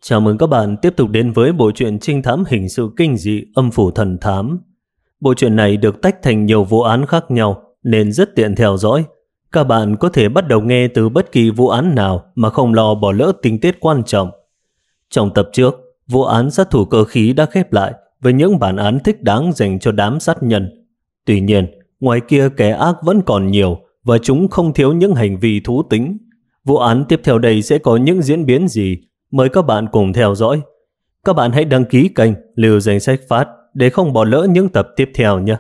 Chào mừng các bạn tiếp tục đến với bộ truyện trinh thám hình sự kinh dị Âm Phủ Thần Thám. Bộ truyện này được tách thành nhiều vụ án khác nhau nên rất tiện theo dõi. Các bạn có thể bắt đầu nghe từ bất kỳ vụ án nào mà không lo bỏ lỡ tình tiết quan trọng. Trong tập trước, vụ án sát thủ cơ khí đã khép lại với những bản án thích đáng dành cho đám sát nhân. Tuy nhiên, ngoài kia kẻ ác vẫn còn nhiều và chúng không thiếu những hành vi thú tính. Vụ án tiếp theo đây sẽ có những diễn biến gì? Mời các bạn cùng theo dõi. Các bạn hãy đăng ký kênh Lưu Danh Sách Phát để không bỏ lỡ những tập tiếp theo nhé.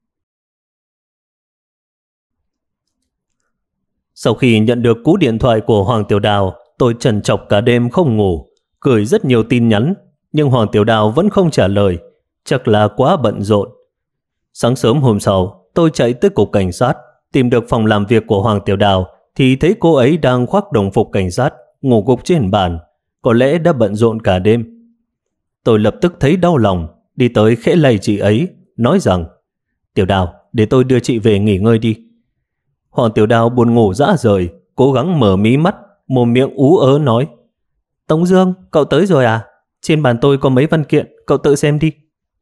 Sau khi nhận được cú điện thoại của Hoàng Tiểu Đào, tôi trằn trọc cả đêm không ngủ, gửi rất nhiều tin nhắn, nhưng Hoàng Tiểu Đào vẫn không trả lời, chắc là quá bận rộn. Sáng sớm hôm sau, tôi chạy tới cục cảnh sát, tìm được phòng làm việc của Hoàng Tiểu Đào thì thấy cô ấy đang khoác đồng phục cảnh sát, ngủ gục trên bàn, có lẽ đã bận rộn cả đêm. Tôi lập tức thấy đau lòng, đi tới khẽ lay chị ấy, nói rằng: "Tiểu Đào, để tôi đưa chị về nghỉ ngơi đi." Hoàng Tiểu Đào buồn ngủ rã rời, cố gắng mở mí mắt, mồm miệng ú ớ nói: "Tống Dương, cậu tới rồi à? Trên bàn tôi có mấy văn kiện, cậu tự xem đi."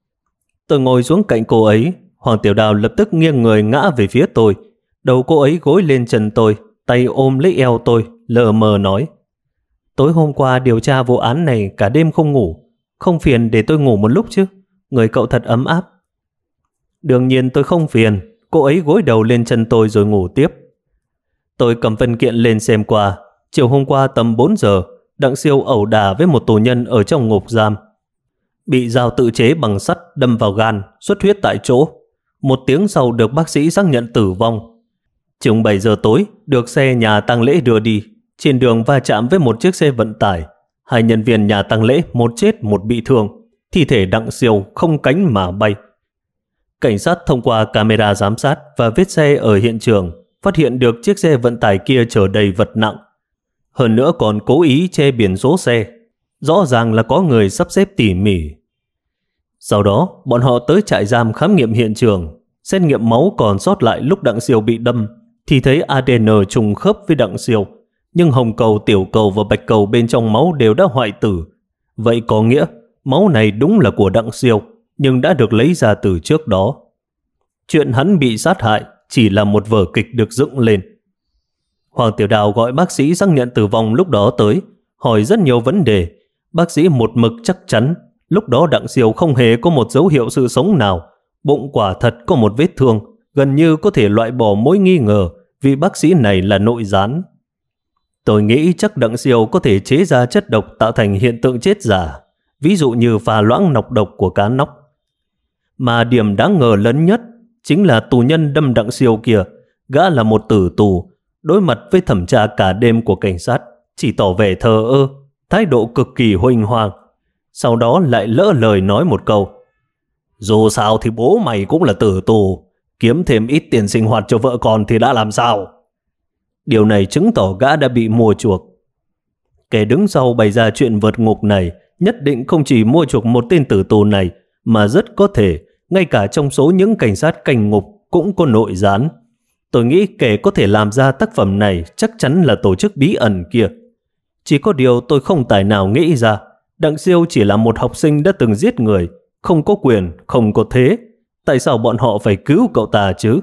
Tôi ngồi xuống cạnh cô ấy. Hoàng Tiểu Đào lập tức nghiêng người ngã về phía tôi, đầu cô ấy gối lên chân tôi, tay ôm lấy eo tôi, lờ mờ nói: "Tối hôm qua điều tra vụ án này cả đêm không ngủ, không phiền để tôi ngủ một lúc chứ? Người cậu thật ấm áp." "Đương nhiên tôi không phiền." Cô ấy gối đầu lên chân tôi rồi ngủ tiếp. Tôi cầm văn kiện lên xem qua. Chiều hôm qua tầm 4 giờ, Đặng Siêu ẩu đả với một tù nhân ở trong ngục giam. Bị dao tự chế bằng sắt đâm vào gan, xuất huyết tại chỗ. 1 tiếng sau được bác sĩ xác nhận tử vong. Chừng 7 giờ tối, được xe nhà tang lễ đưa đi. Trên đường va chạm với một chiếc xe vận tải. 2 nhân viên nhà tang lễ, một chết một bị thương. Thi thể Đặng Siêu không cánh mà bay. Cảnh sát thông qua camera giám sát và vết xe ở hiện trường phát hiện được chiếc xe vận tải kia chở đầy vật nặng. Hơn nữa còn cố ý che biển số xe. Rõ ràng là có người sắp xếp tỉ mỉ. Sau đó, bọn họ tới trại giam khám nghiệm hiện trường, xét nghiệm máu còn sót lại lúc Đặng Siêu bị đâm, thì thấy ADN trùng khớp với Đặng Siêu, nhưng hồng cầu, tiểu cầu và bạch cầu bên trong máu đều đã hoại tử. Vậy có nghĩa máu này đúng là của Đặng Siêu, nhưng đã được lấy ra từ trước đó. Chuyện hắn bị sát hại chỉ là một vở kịch được dựng lên. Hoàng Tiểu Đào gọi bác sĩ xác nhận tử vong lúc đó tới, hỏi rất nhiều vấn đề. Bác sĩ một mực chắc chắn lúc đó Đặng Siêu không hề có một dấu hiệu sự sống nào. Bụng quả thật có một vết thương, gần như có thể loại bỏ mối nghi ngờ vì bác sĩ này là nội gián. Tôi nghĩ chắc Đặng Siêu có thể chế ra chất độc tạo thành hiện tượng chết giả, ví dụ như pha loãng nọc độc của cá nóc. Mà điểm đáng ngờ lớn nhất chính là tù nhân đâm Đặng Siêu kia, gã là một tử tù, đối mặt với thẩm tra cả đêm của cảnh sát, chỉ tỏ vẻ thờ ơ, thái độ cực kỳ huênh hoang. Sau đó lại lỡ lời nói một câu: "Dù sao thì bố mày cũng là tử tù, kiếm thêm ít tiền sinh hoạt cho vợ con thì đã làm sao?" Điều này chứng tỏ gã đã bị mua chuộc. Kẻ đứng sau bày ra chuyện vượt ngục này nhất định không chỉ mua chuộc một tên tử tù này, mà rất có thể ngay cả trong số những cảnh sát canh ngục cũng có nội gián. Tôi nghĩ kẻ có thể làm ra tác phẩm này chắc chắn là tổ chức bí ẩn kia. Chỉ có điều tôi không tài nào nghĩ ra Đặng Siêu chỉ là một học sinh đã từng giết người, không có quyền, không có thế. Tại sao bọn họ phải cứu cậu ta chứ?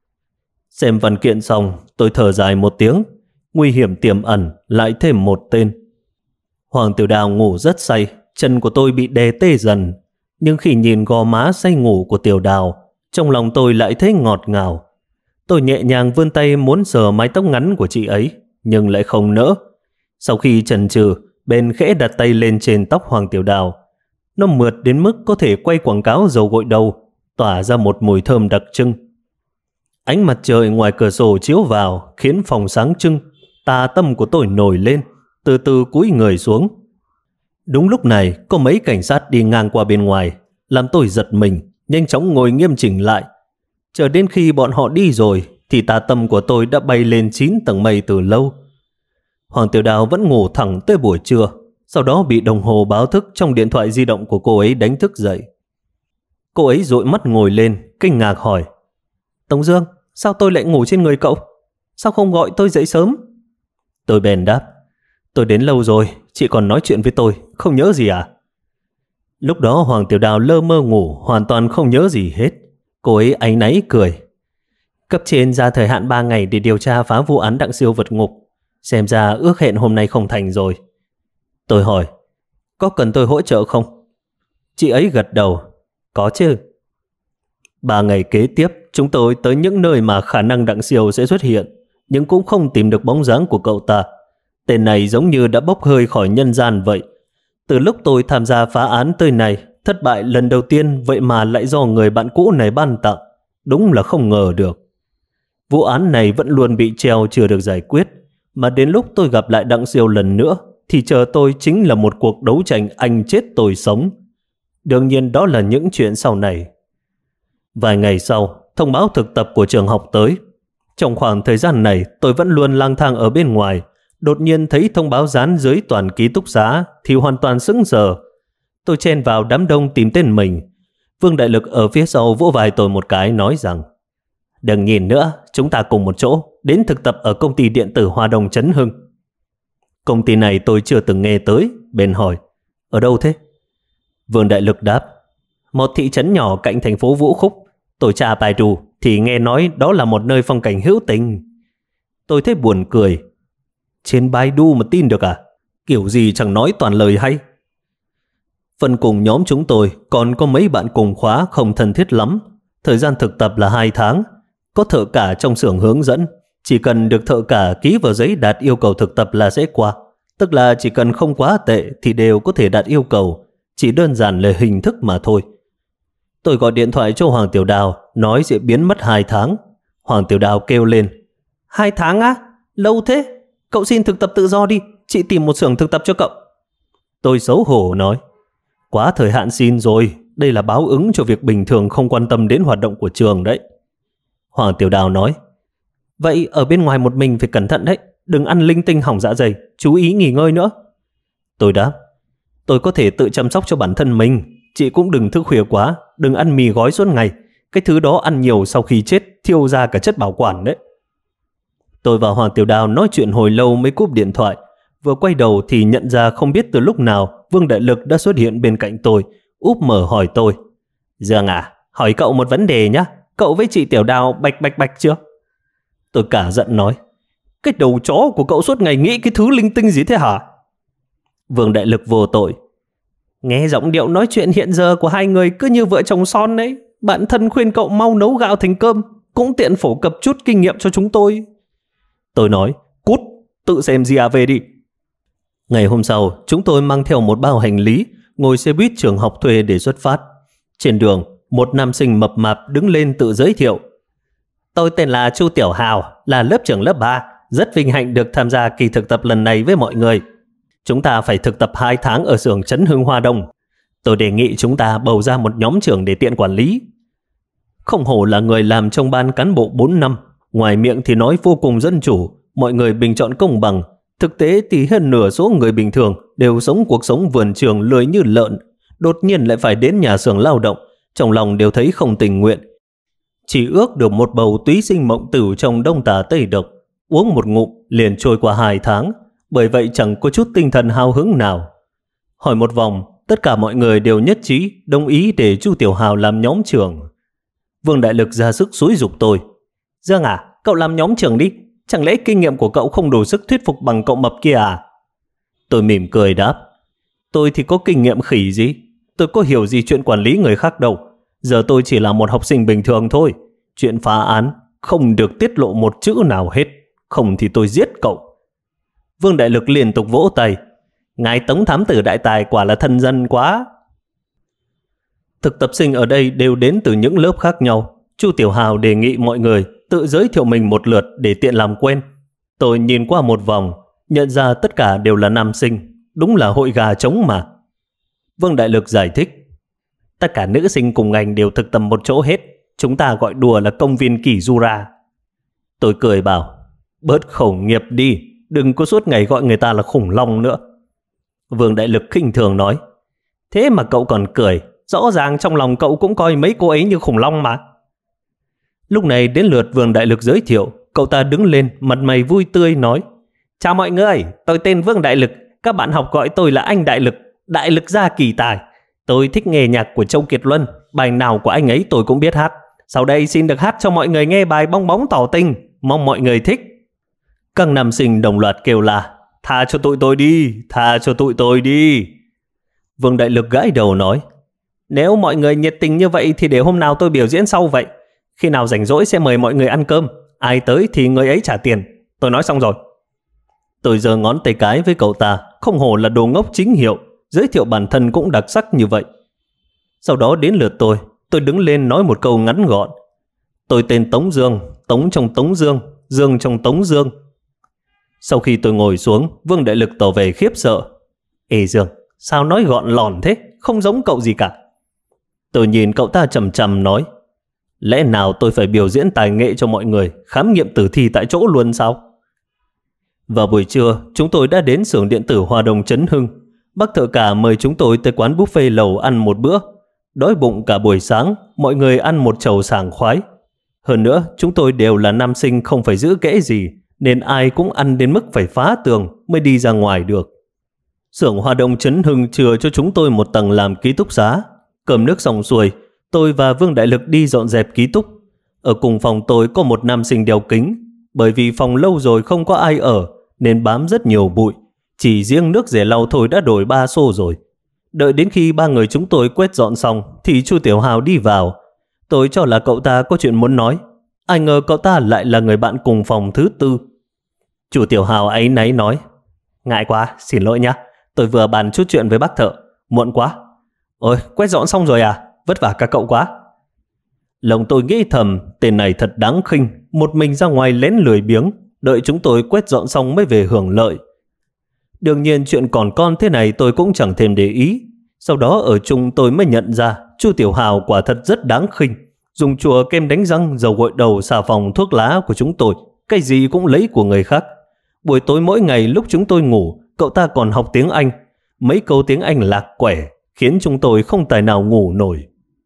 Xem văn kiện xong, tôi thở dài một tiếng. Nguy hiểm tiềm ẩn lại thêm một tên. Hoàng Tiểu Đào ngủ rất say, chân của tôi bị đè tê dần. Nhưng khi nhìn gò má say ngủ của Tiểu Đào, trong lòng tôi lại thấy ngọt ngào. Tôi nhẹ nhàng vươn tay muốn sờ mái tóc ngắn của chị ấy, nhưng lại không nỡ. Sau khi chần chừ, bèn khẽ đặt tay lên trên tóc Hoàng Tiểu Đào. Nó mượt đến mức có thể quay quảng cáo dầu gội đầu, tỏa ra một mùi thơm đặc trưng. Ánh mặt trời ngoài cửa sổ chiếu vào khiến phòng sáng trưng. Tà tâm của tôi nổi lên, từ từ cúi người xuống. Đúng lúc này có mấy cảnh sát đi ngang qua bên ngoài, làm tôi giật mình, nhanh chóng ngồi nghiêm chỉnh lại. Chờ đến khi bọn họ đi rồi thì tà tâm của tôi đã bay lên 9 tầng mây từ lâu. Hoàng Tiểu Đào vẫn ngủ thẳng tới buổi trưa, sau đó bị đồng hồ báo thức trong điện thoại di động của cô ấy đánh thức dậy. Cô ấy dụi mắt ngồi lên, kinh ngạc hỏi: "Tống Dương, sao tôi lại ngủ trên người cậu? Sao không gọi tôi dậy sớm?" Tôi bèn đáp: Tôi đến lâu rồi, chị còn nói chuyện với tôi, không nhớ gì à? Lúc đó Hoàng Tiểu Đào lơ mơ ngủ, hoàn toàn không nhớ gì hết. Cô ấy áy náy cười. Cấp trên ra thời hạn 3 ngày để điều tra phá vụ án Đặng Siêu vượt ngục. Xem ra ước hẹn hôm nay không thành rồi. Tôi hỏi, có cần tôi hỗ trợ không? Chị ấy gật đầu, có chứ. 3 ngày kế tiếp, chúng tôi tới những nơi mà khả năng Đặng Siêu sẽ xuất hiện, nhưng cũng không tìm được bóng dáng của cậu ta. Tên này giống như đã bốc hơi khỏi nhân gian vậy. Từ lúc tôi tham gia phá án tới này, thất bại lần đầu tiên vậy mà lại do người bạn cũ này ban tặng. Đúng là không ngờ được. Vụ án này vẫn luôn bị treo chưa được giải quyết, mà đến lúc tôi gặp lại Đặng Siêu lần nữa thì chờ tôi chính là một cuộc đấu tranh anh chết tôi sống. Đương nhiên đó là những chuyện sau này. Vài ngày sau, thông báo thực tập của trường học tới. Trong khoảng thời gian này, tôi vẫn luôn lang thang ở bên ngoài. Đột nhiên thấy thông báo dán dưới toàn ký túc xá thì hoàn toàn sững sờ. Tôi chen vào đám đông tìm tên mình. Vương Đại Lực ở phía sau vỗ vai tôi một cái nói rằng: đừng nhìn nữa, chúng ta cùng một chỗ đến thực tập ở công ty điện tử Hoa Đông Trấn Hưng. Công ty này tôi chưa từng nghe tới. Bèn hỏi: ở đâu thế? Vương Đại Lực đáp: một thị trấn nhỏ cạnh thành phố Vũ Khúc. Tôi tra bài đủ thì nghe nói đó là một nơi phong cảnh hữu tình. Tôi thấy buồn cười. Trên Baidu mà tin được à? Kiểu gì chẳng nói toàn lời hay. Phần cùng nhóm chúng tôi còn có mấy bạn cùng khóa không thân thiết lắm. Thời gian thực tập là 2 tháng. Có thợ cả trong xưởng hướng dẫn. Chỉ cần được thợ cả ký vào giấy đạt yêu cầu thực tập là sẽ qua. Tức là chỉ cần không quá tệ thì đều có thể đạt yêu cầu. Chỉ đơn giản là hình thức mà thôi. Tôi gọi điện thoại cho Hoàng Tiểu Đào, nói sẽ biến mất 2 tháng. Hoàng Tiểu Đào kêu lên: 2 tháng á? Lâu thế? Cậu xin thực tập tự do đi, chị tìm một xưởng thực tập cho cậu. Tôi xấu hổ nói: quá thời hạn xin rồi, đây là báo ứng cho việc bình thường không quan tâm đến hoạt động của trường đấy. Hoàng Tiểu Đào nói: vậy ở bên ngoài một mình phải cẩn thận đấy, đừng ăn linh tinh hỏng dạ dày, chú ý nghỉ ngơi nữa. Tôi đáp: tôi có thể tự chăm sóc cho bản thân mình, chị cũng đừng thức khuya quá, đừng ăn mì gói suốt ngày, cái thứ đó ăn nhiều sau khi chết thiêu ra cả chất bảo quản đấy. Tôi và Hoàng Tiểu Đào nói chuyện hồi lâu mới cúp điện thoại. Vừa quay đầu thì nhận ra không biết từ lúc nào Vương Đại Lực đã xuất hiện bên cạnh tôi, úp mở hỏi tôi: Dương à, hỏi cậu một vấn đề nhé, cậu với chị Tiểu Đào bạch chưa? Tôi cả giận nói: cái đầu chó của cậu suốt ngày nghĩ cái thứ linh tinh gì thế hả? Vương Đại Lực vô tội: nghe giọng điệu nói chuyện hiện giờ của hai người cứ như vợ chồng son đấy. Bạn thân khuyên cậu mau nấu gạo thành cơm, cũng tiện phổ cập chút kinh nghiệm cho chúng tôi. Tôi nói: cút, tự xem GAV đi. Ngày hôm sau, chúng tôi mang theo một bao hành lý, ngồi xe buýt trường học thuê để xuất phát. Trên đường, một nam sinh mập mạp đứng lên tự giới thiệu: tôi tên là Chu Tiểu Hào, là lớp trưởng lớp 3, rất vinh hạnh được tham gia kỳ thực tập lần này với mọi người. Chúng ta phải thực tập 2 tháng ở xưởng Trấn Hưng Hoa Đông. Tôi đề nghị chúng ta bầu ra một nhóm trưởng để tiện quản lý. Không hổ là người làm trong ban cán bộ 4 năm, ngoài miệng thì nói vô cùng dân chủ, mọi người bình chọn công bằng. Thực tế thì hơn nửa số người bình thường đều sống cuộc sống vườn trường lười như lợn, đột nhiên lại phải đến nhà xưởng lao động, trong lòng đều thấy không tình nguyện. Chỉ ước được một bầu túy sinh mộng tử trong đông tà tây độc, uống một ngụm liền trôi qua 2 tháng, bởi vậy chẳng có chút tinh thần hào hứng nào. Hỏi một vòng, tất cả mọi người đều nhất trí đồng ý để Chu Tiểu Hào làm nhóm trưởng. Vương Đại Lực ra sức xúi giục tôi: Dương à, cậu làm nhóm trưởng đi, chẳng lẽ kinh nghiệm của cậu không đủ sức thuyết phục bằng cậu mập kia à? Tôi mỉm cười đáp: tôi thì có kinh nghiệm khỉ gì, tôi có hiểu gì chuyện quản lý người khác đâu. Giờ tôi chỉ là một học sinh bình thường thôi. Chuyện phá án không được tiết lộ một chữ nào hết, không thì tôi giết cậu. Vương Đại Lực liên tục vỗ tay: ngài Tống thám tử đại tài quả là thân dân quá. Thực tập sinh ở đây đều đến từ những lớp khác nhau. Chu Tiểu Hào đề nghị mọi người tự giới thiệu mình một lượt để tiện làm quen. Tôi nhìn qua một vòng, nhận ra tất cả đều là nam sinh, đúng là hội gà trống mà. Vương Đại Lực giải thích: tất cả nữ sinh cùng ngành đều thực tập một chỗ hết, chúng ta gọi đùa là công viên Kỷ Jura. Tôi cười bảo: bớt khẩu nghiệp đi, đừng có suốt ngày gọi người ta là khủng long nữa. Vương Đại Lực khinh thường nói: thế mà cậu còn cười, rõ ràng trong lòng cậu cũng coi mấy cô ấy như khủng long mà. Lúc này đến lượt Vương Đại Lực giới thiệu, cậu ta đứng lên mặt mày vui tươi nói: Chào mọi người, tôi tên Vương Đại Lực. Các bạn học gọi tôi là anh Đại Lực, Đại Lực gia kỳ tài. Tôi thích nghe nhạc của Châu Kiệt Luân, bài nào của anh ấy tôi cũng biết hát. Sau đây xin được hát cho mọi người nghe bài Bong Bóng Tỏ Tình, mong mọi người thích. Các nam sinh đồng loạt kêu là tha cho tụi tôi đi, tha cho tụi tôi đi. Vương Đại Lực gãi đầu nói, nếu mọi người nhiệt tình như vậy thì để hôm nào tôi biểu diễn sau vậy. Khi nào rảnh rỗi sẽ mời mọi người ăn cơm, ai tới thì người ấy trả tiền. Tôi nói xong rồi. Tôi giơ ngón tay cái với cậu ta, không hổ là đồ ngốc chính hiệu, giới thiệu bản thân cũng đặc sắc như vậy. Sau đó đến lượt tôi đứng lên nói một câu ngắn gọn. Tôi tên Tống Dương, Tống trong Tống Dương, Dương trong Tống Dương. Sau khi tôi ngồi xuống, Vương Đại Lực tỏ vẻ khiếp sợ. Ê Dương, sao nói gọn lòn thế, không giống cậu gì cả. Tôi nhìn cậu ta chằm chằm nói, lẽ nào tôi phải biểu diễn tài nghệ cho mọi người, khám nghiệm tử thi tại chỗ luôn sao? Vào buổi trưa, chúng tôi đã đến xưởng điện tử Hòa Đồng Trấn Hưng. Bác thợ cả mời chúng tôi tới quán buffet lầu ăn một bữa. Đói bụng cả buổi sáng, mọi người ăn một chầu sảng khoái. Hơn nữa, chúng tôi đều là nam sinh không phải giữ kẽ gì, nên ai cũng ăn đến mức phải phá tường mới đi ra ngoài được. Xưởng Hòa Đồng Trấn Hưng chừa cho chúng tôi một tầng làm ký túc xá. Cơm nước xong xuôi, tôi và Vương Đại Lực đi dọn dẹp ký túc. Ở cùng phòng tôi có một nam sinh đeo kính. Bởi vì phòng lâu rồi không có ai ở, nên bám rất nhiều bụi. Chỉ riêng nước rẻ lau thôi đã đổi 3 xô rồi. Đợi đến khi 3 người chúng tôi quét dọn xong thì Chu Tiểu Hào đi vào. Tôi cho là cậu ta có chuyện muốn nói. Ai ngờ cậu ta lại là người bạn cùng phòng thứ 4. Chu Tiểu Hào áy náy nói, ngại quá, xin lỗi nhá. Tôi vừa bàn chút chuyện với bác thợ, muộn quá. Ôi, quét dọn xong rồi à? Vất vả các cậu quá. Lòng tôi nghĩ thầm, tên này thật đáng khinh, một mình ra ngoài lén lười biếng, đợi chúng tôi quét dọn xong mới về hưởng lợi. Đương nhiên chuyện còn con thế này tôi cũng chẳng thèm để ý. Sau đó ở chung tôi mới nhận ra Chu Tiểu Hào quả thật rất đáng khinh. Dùng chùa, kem đánh răng, dầu gội đầu, xà phòng, thuốc lá của chúng tôi, cái gì cũng lấy của người khác. Buổi tối mỗi ngày lúc chúng tôi ngủ, cậu ta còn học tiếng Anh. Mấy câu tiếng Anh lạc quẻ khiến chúng tôi không tài nào ngủ nổi.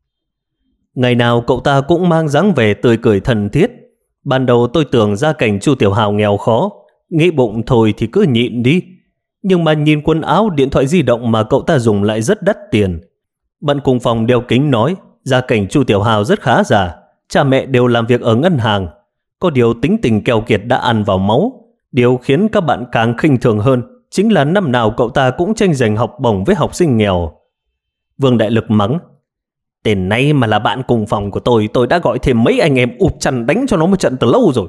Ngày nào cậu ta cũng mang dáng vẻ tươi cười thân thiết. Ban đầu tôi tưởng gia cảnh Chu Tiểu Hào nghèo khó, nghĩ bụng thôi thì cứ nhịn đi. Nhưng mà nhìn quần áo, điện thoại di động mà cậu ta dùng lại rất đắt tiền. Bạn cùng phòng đeo kính nói gia cảnh Chu Tiểu Hào rất khá giả, cha mẹ đều làm việc ở ngân hàng. Có điều tính tình keo kiệt đã ăn vào máu. Điều khiến các bạn càng khinh thường hơn chính là năm nào cậu ta cũng tranh giành học bổng với học sinh nghèo. Vương Đại Lực mắng, tên này mà là bạn cùng phòng của tôi đã gọi thêm mấy anh em ụp chăn đánh cho nó một trận từ lâu rồi.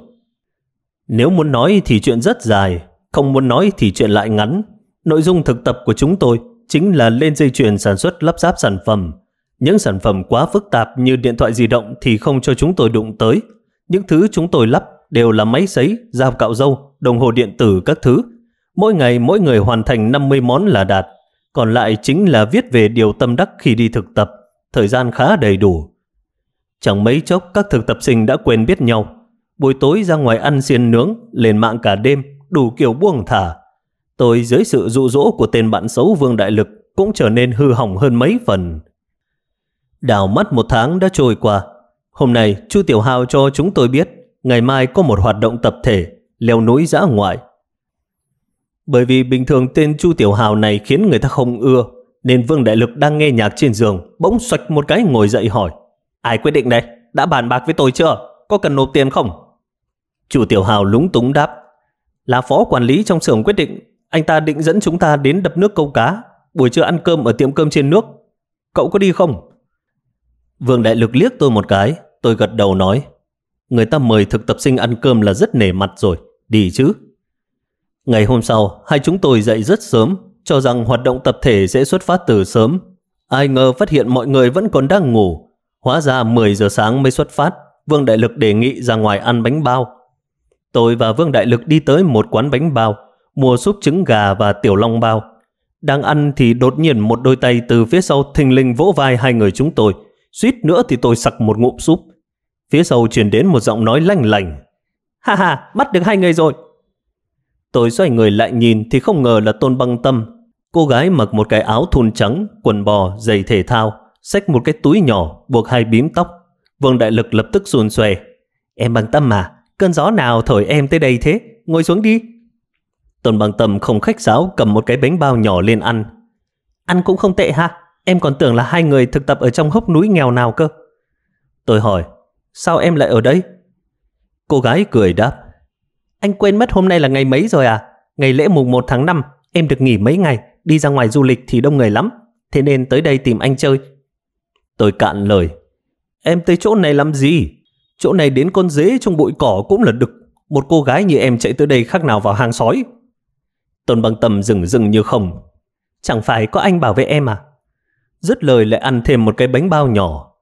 Nếu muốn nói thì chuyện rất dài, không muốn nói thì chuyện lại ngắn. Nội dung thực tập của chúng tôi chính là lên dây chuyền sản xuất lắp ráp sản phẩm. Những sản phẩm quá phức tạp như điện thoại di động thì không cho chúng tôi đụng tới. Những thứ chúng tôi lắp đều là máy sấy, dao cạo râu, đồng hồ điện tử các thứ. Mỗi ngày mỗi người hoàn thành 50 món là đạt. Còn lại chính là viết về điều tâm đắc khi đi thực tập. Thời gian khá đầy đủ. Chẳng mấy chốc các thực tập sinh đã quen biết nhau. Buổi tối ra ngoài ăn xiên nướng, lên mạng cả đêm, đủ kiểu buông thả. Tôi dưới sự dụ dỗ của tên bạn xấu Vương Đại Lực cũng trở nên hư hỏng hơn mấy phần. Đảo mắt 1 tháng đã trôi qua. Hôm nay Chu Tiểu Hào cho chúng tôi biết ngày mai có một hoạt động tập thể leo núi dã ngoại. Bởi vì bình thường tên Chu Tiểu Hào này khiến người ta không ưa, nên Vương Đại Lực đang nghe nhạc trên giường bỗng xoạch một cái ngồi dậy hỏi, ai quyết định đây? Đã bàn bạc với tôi chưa? Có cần nộp tiền không? Chu Tiểu Hào lúng túng đáp, là phó quản lý trong xưởng quyết định. Anh ta định dẫn chúng ta đến đập nước câu cá, buổi trưa ăn cơm ở tiệm cơm trên nước. Cậu có đi không? Vương Đại Lực liếc tôi một cái. Tôi gật đầu nói, người ta mời thực tập sinh ăn cơm là rất nể mặt rồi, đi chứ. Ngày hôm sau, hai chúng tôi dậy rất sớm, cho rằng hoạt động tập thể sẽ xuất phát từ sớm. Ai ngờ phát hiện mọi người vẫn còn đang ngủ. Hóa ra 10 giờ sáng mới xuất phát. Vương Đại Lực đề nghị ra ngoài ăn bánh bao. Tôi và Vương Đại Lực đi tới một quán bánh bao, mua súp trứng gà và tiểu long bao. Đang ăn thì đột nhiên một đôi tay từ phía sau thình lình vỗ vai hai người chúng tôi. Suýt nữa thì tôi sặc một ngụm súp. Phía sau truyền đến một giọng nói lanh lảnh, ha ha, bắt được 2 người rồi. Tôi xoay người lại nhìn thì không ngờ là Tôn Băng Tâm. Cô gái mặc một cái áo thun trắng, quần bò, giày thể thao, xách một cái túi nhỏ buộc 2 bím tóc. Vương Đại Lực lập tức xùn xuề, em Băng Tâm à, cơn gió nào thổi em tới đây thế? Ngồi xuống đi. Tôn Băng Tâm không khách sáo cầm một cái bánh bao nhỏ lên ăn. Ăn cũng không tệ ha, em còn tưởng là hai người thực tập ở trong hốc núi nghèo nào cơ. Tôi hỏi, sao em lại ở đây? Cô gái cười đáp, anh quên mất hôm nay là ngày mấy rồi à? Ngày lễ mùng 1 tháng 5, em được nghỉ mấy ngày, đi ra ngoài du lịch thì đông người lắm, thế nên tới đây tìm anh chơi. Tôi cạn lời, em tới chỗ này làm gì? Chỗ này đến con dế trong bụi cỏ cũng là đực. Một cô gái như em chạy tới đây khác nào vào hang sói. Tôn Băng Tâm dừng như không. Chẳng phải có anh bảo vệ em à? Dứt lời lại ăn thêm một cái bánh bao nhỏ.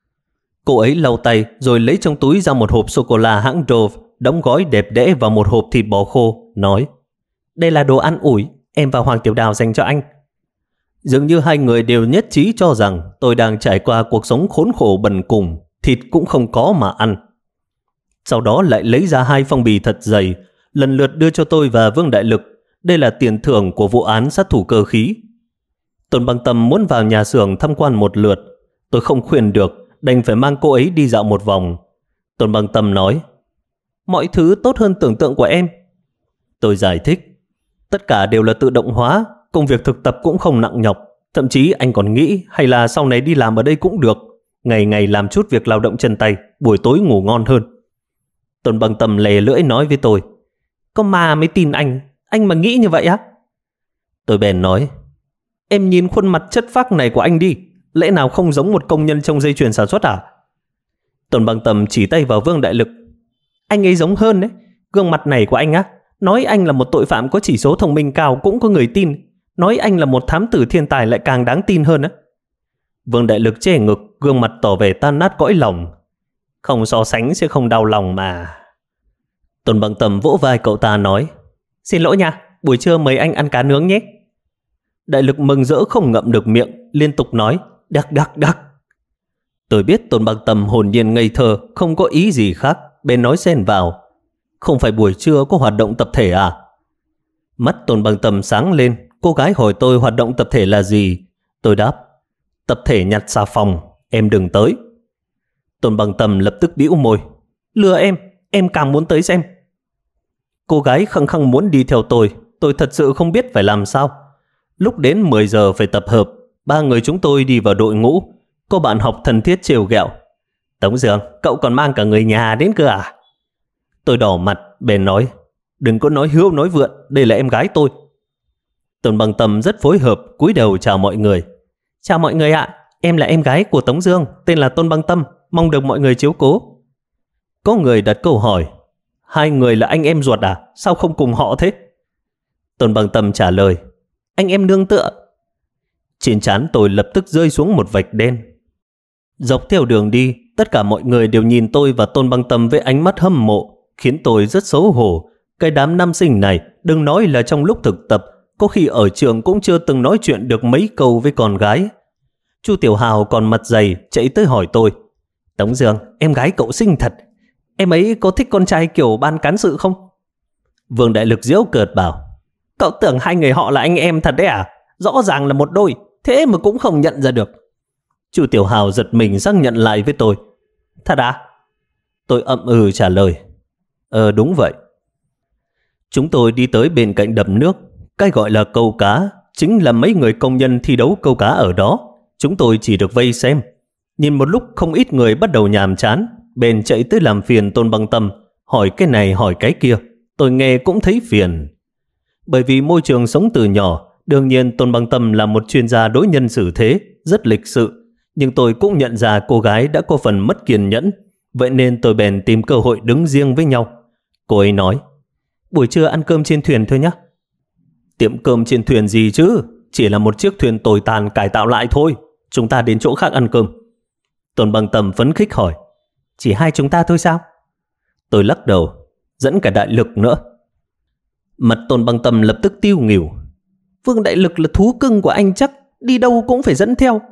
Cô ấy lau tay rồi lấy trong túi ra một hộp sô-cô-la hãng Dove đóng gói đẹp đẽ vào một hộp thịt bò khô, nói, đây là đồ ăn ủi em và Hoàng Tiểu Đào dành cho anh. Dường như hai người đều nhất trí cho rằng tôi đang trải qua cuộc sống khốn khổ bần cùng, thịt cũng không có mà ăn. Sau đó lại lấy ra 2 phong bì thật dày, lần lượt đưa cho tôi và Vương Đại Lực. Đây là tiền thưởng của vụ án sát thủ cơ khí. Tôn Băng Tâm muốn vào nhà xưởng tham quan một lượt. Tôi không khuyên được, đành phải mang cô ấy đi dạo một vòng. Tôn Băng Tâm nói, mọi thứ tốt hơn tưởng tượng của em. Tôi giải thích, tất cả đều là tự động hóa, công việc thực tập cũng không nặng nhọc. Thậm chí anh còn nghĩ hay là sau này đi làm ở đây cũng được. Ngày ngày làm chút việc lao động chân tay, buổi tối ngủ ngon hơn. Tôn Băng Tâm lè lưỡi nói với tôi, có mà mới tin anh mà nghĩ như vậy á? Tôi bèn nói, em nhìn khuôn mặt chất phác này của anh đi, lẽ nào không giống một công nhân trong dây chuyền sản xuất à? Tôn Băng Tâm chỉ tay vào Vương Đại Lực, anh ấy giống hơn đấy. Gương mặt này của anh á, nói anh là một tội phạm có chỉ số thông minh cao cũng có người tin, nói anh là một thám tử thiên tài lại càng đáng tin hơn á. Vương Đại Lực che ngực, gương mặt tỏ vẻ tan nát cõi lòng. Không so sánh sẽ không đau lòng mà. Tôn Băng Tâm vỗ vai cậu ta nói, xin lỗi nha, buổi trưa mời anh ăn cá nướng nhé. Đại Lực mừng rỡ không ngậm được miệng, liên tục nói, đắc. Tôi biết Tôn Băng Tâm hồn nhiên ngây thơ, không có ý gì khác, bên nói xen vào, không phải buổi trưa có hoạt động tập thể à? Mắt Tôn Băng Tâm sáng lên, cô gái hỏi tôi hoạt động tập thể là gì. Tôi đáp, tập thể nhặt xà phòng, em đừng tới. Tôn Băng Tâm lập tức bĩu môi, lừa em càng muốn tới xem. Cô gái khăng khăng muốn đi theo tôi thật sự không biết phải làm sao. Lúc đến 10 giờ phải tập hợp, 3 người chúng tôi đi vào đội ngũ. Cô bạn học thân thiết trêu ghẹo, Tống Dương, cậu còn mang cả người nhà đến cơ à? Tôi đỏ mặt, bèn nói, đừng có nói hưu nói vượn, đây là em gái tôi. Tôn Băng Tâm rất phối hợp, cúi đầu chào mọi người. Chào mọi người ạ, em là em gái của Tống Dương, tên là Tôn Băng Tâm, mong được mọi người chiếu cố. Có người đặt câu hỏi, hai người là anh em ruột à? Sao không cùng họ thế? Tôn Băng Tâm trả lời, anh em nương tựa. Trên trán tôi lập tức rơi xuống một vạch đen. Dọc theo đường đi, tất cả mọi người đều nhìn tôi và Tôn Băng Tâm với ánh mắt hâm mộ, khiến tôi rất xấu hổ. Cái đám nam sinh này, đừng nói là trong lúc thực tập, có khi ở trường cũng chưa từng nói chuyện được mấy câu với con gái. Chu Tiểu Hào còn mặt dày chạy tới hỏi tôi, Tống Dương, em gái cậu xinh thật, em ấy có thích con trai kiểu ban cán sự không? Vương Đại Lực giễu cợt bảo, cậu tưởng hai người họ là anh em thật đấy à? Rõ ràng là một đôi, thế mà cũng không nhận ra được. Chu Tiểu Hào giật mình xác nhận lại với tôi, thật à? Tôi ậm ừ trả lời, đúng vậy. Chúng tôi đi tới bên cạnh đầm nước, cái gọi là câu cá chính là mấy người công nhân thi đấu câu cá ở đó. Chúng tôi chỉ được vây xem. Nhìn một lúc không ít người bắt đầu nhàm chán, bèn chạy tới làm phiền Tôn Băng Tâm, hỏi cái này hỏi cái kia. Tôi nghe cũng thấy phiền. Bởi vì môi trường sống từ nhỏ, đương nhiên Tôn Băng Tâm là một chuyên gia đối nhân xử thế, rất lịch sự. Nhưng tôi cũng nhận ra cô gái đã có phần mất kiên nhẫn, vậy nên tôi bèn tìm cơ hội đứng riêng với nhau. Cô ấy nói, buổi trưa ăn cơm trên thuyền thôi nhé. Tiệm cơm trên thuyền gì chứ, chỉ là một chiếc thuyền tồi tàn cải tạo lại thôi. Chúng ta đến chỗ khác ăn cơm. Tôn Băng Tâm phấn khích hỏi, chỉ hai chúng ta thôi sao? Tôi lắc đầu, dẫn cả Đại Lực nữa. Mặt Tôn Băng Tâm lập tức tiêu nghỉu. Vương Đại Lực là thú cưng của anh chắc, đi đâu cũng phải dẫn theo.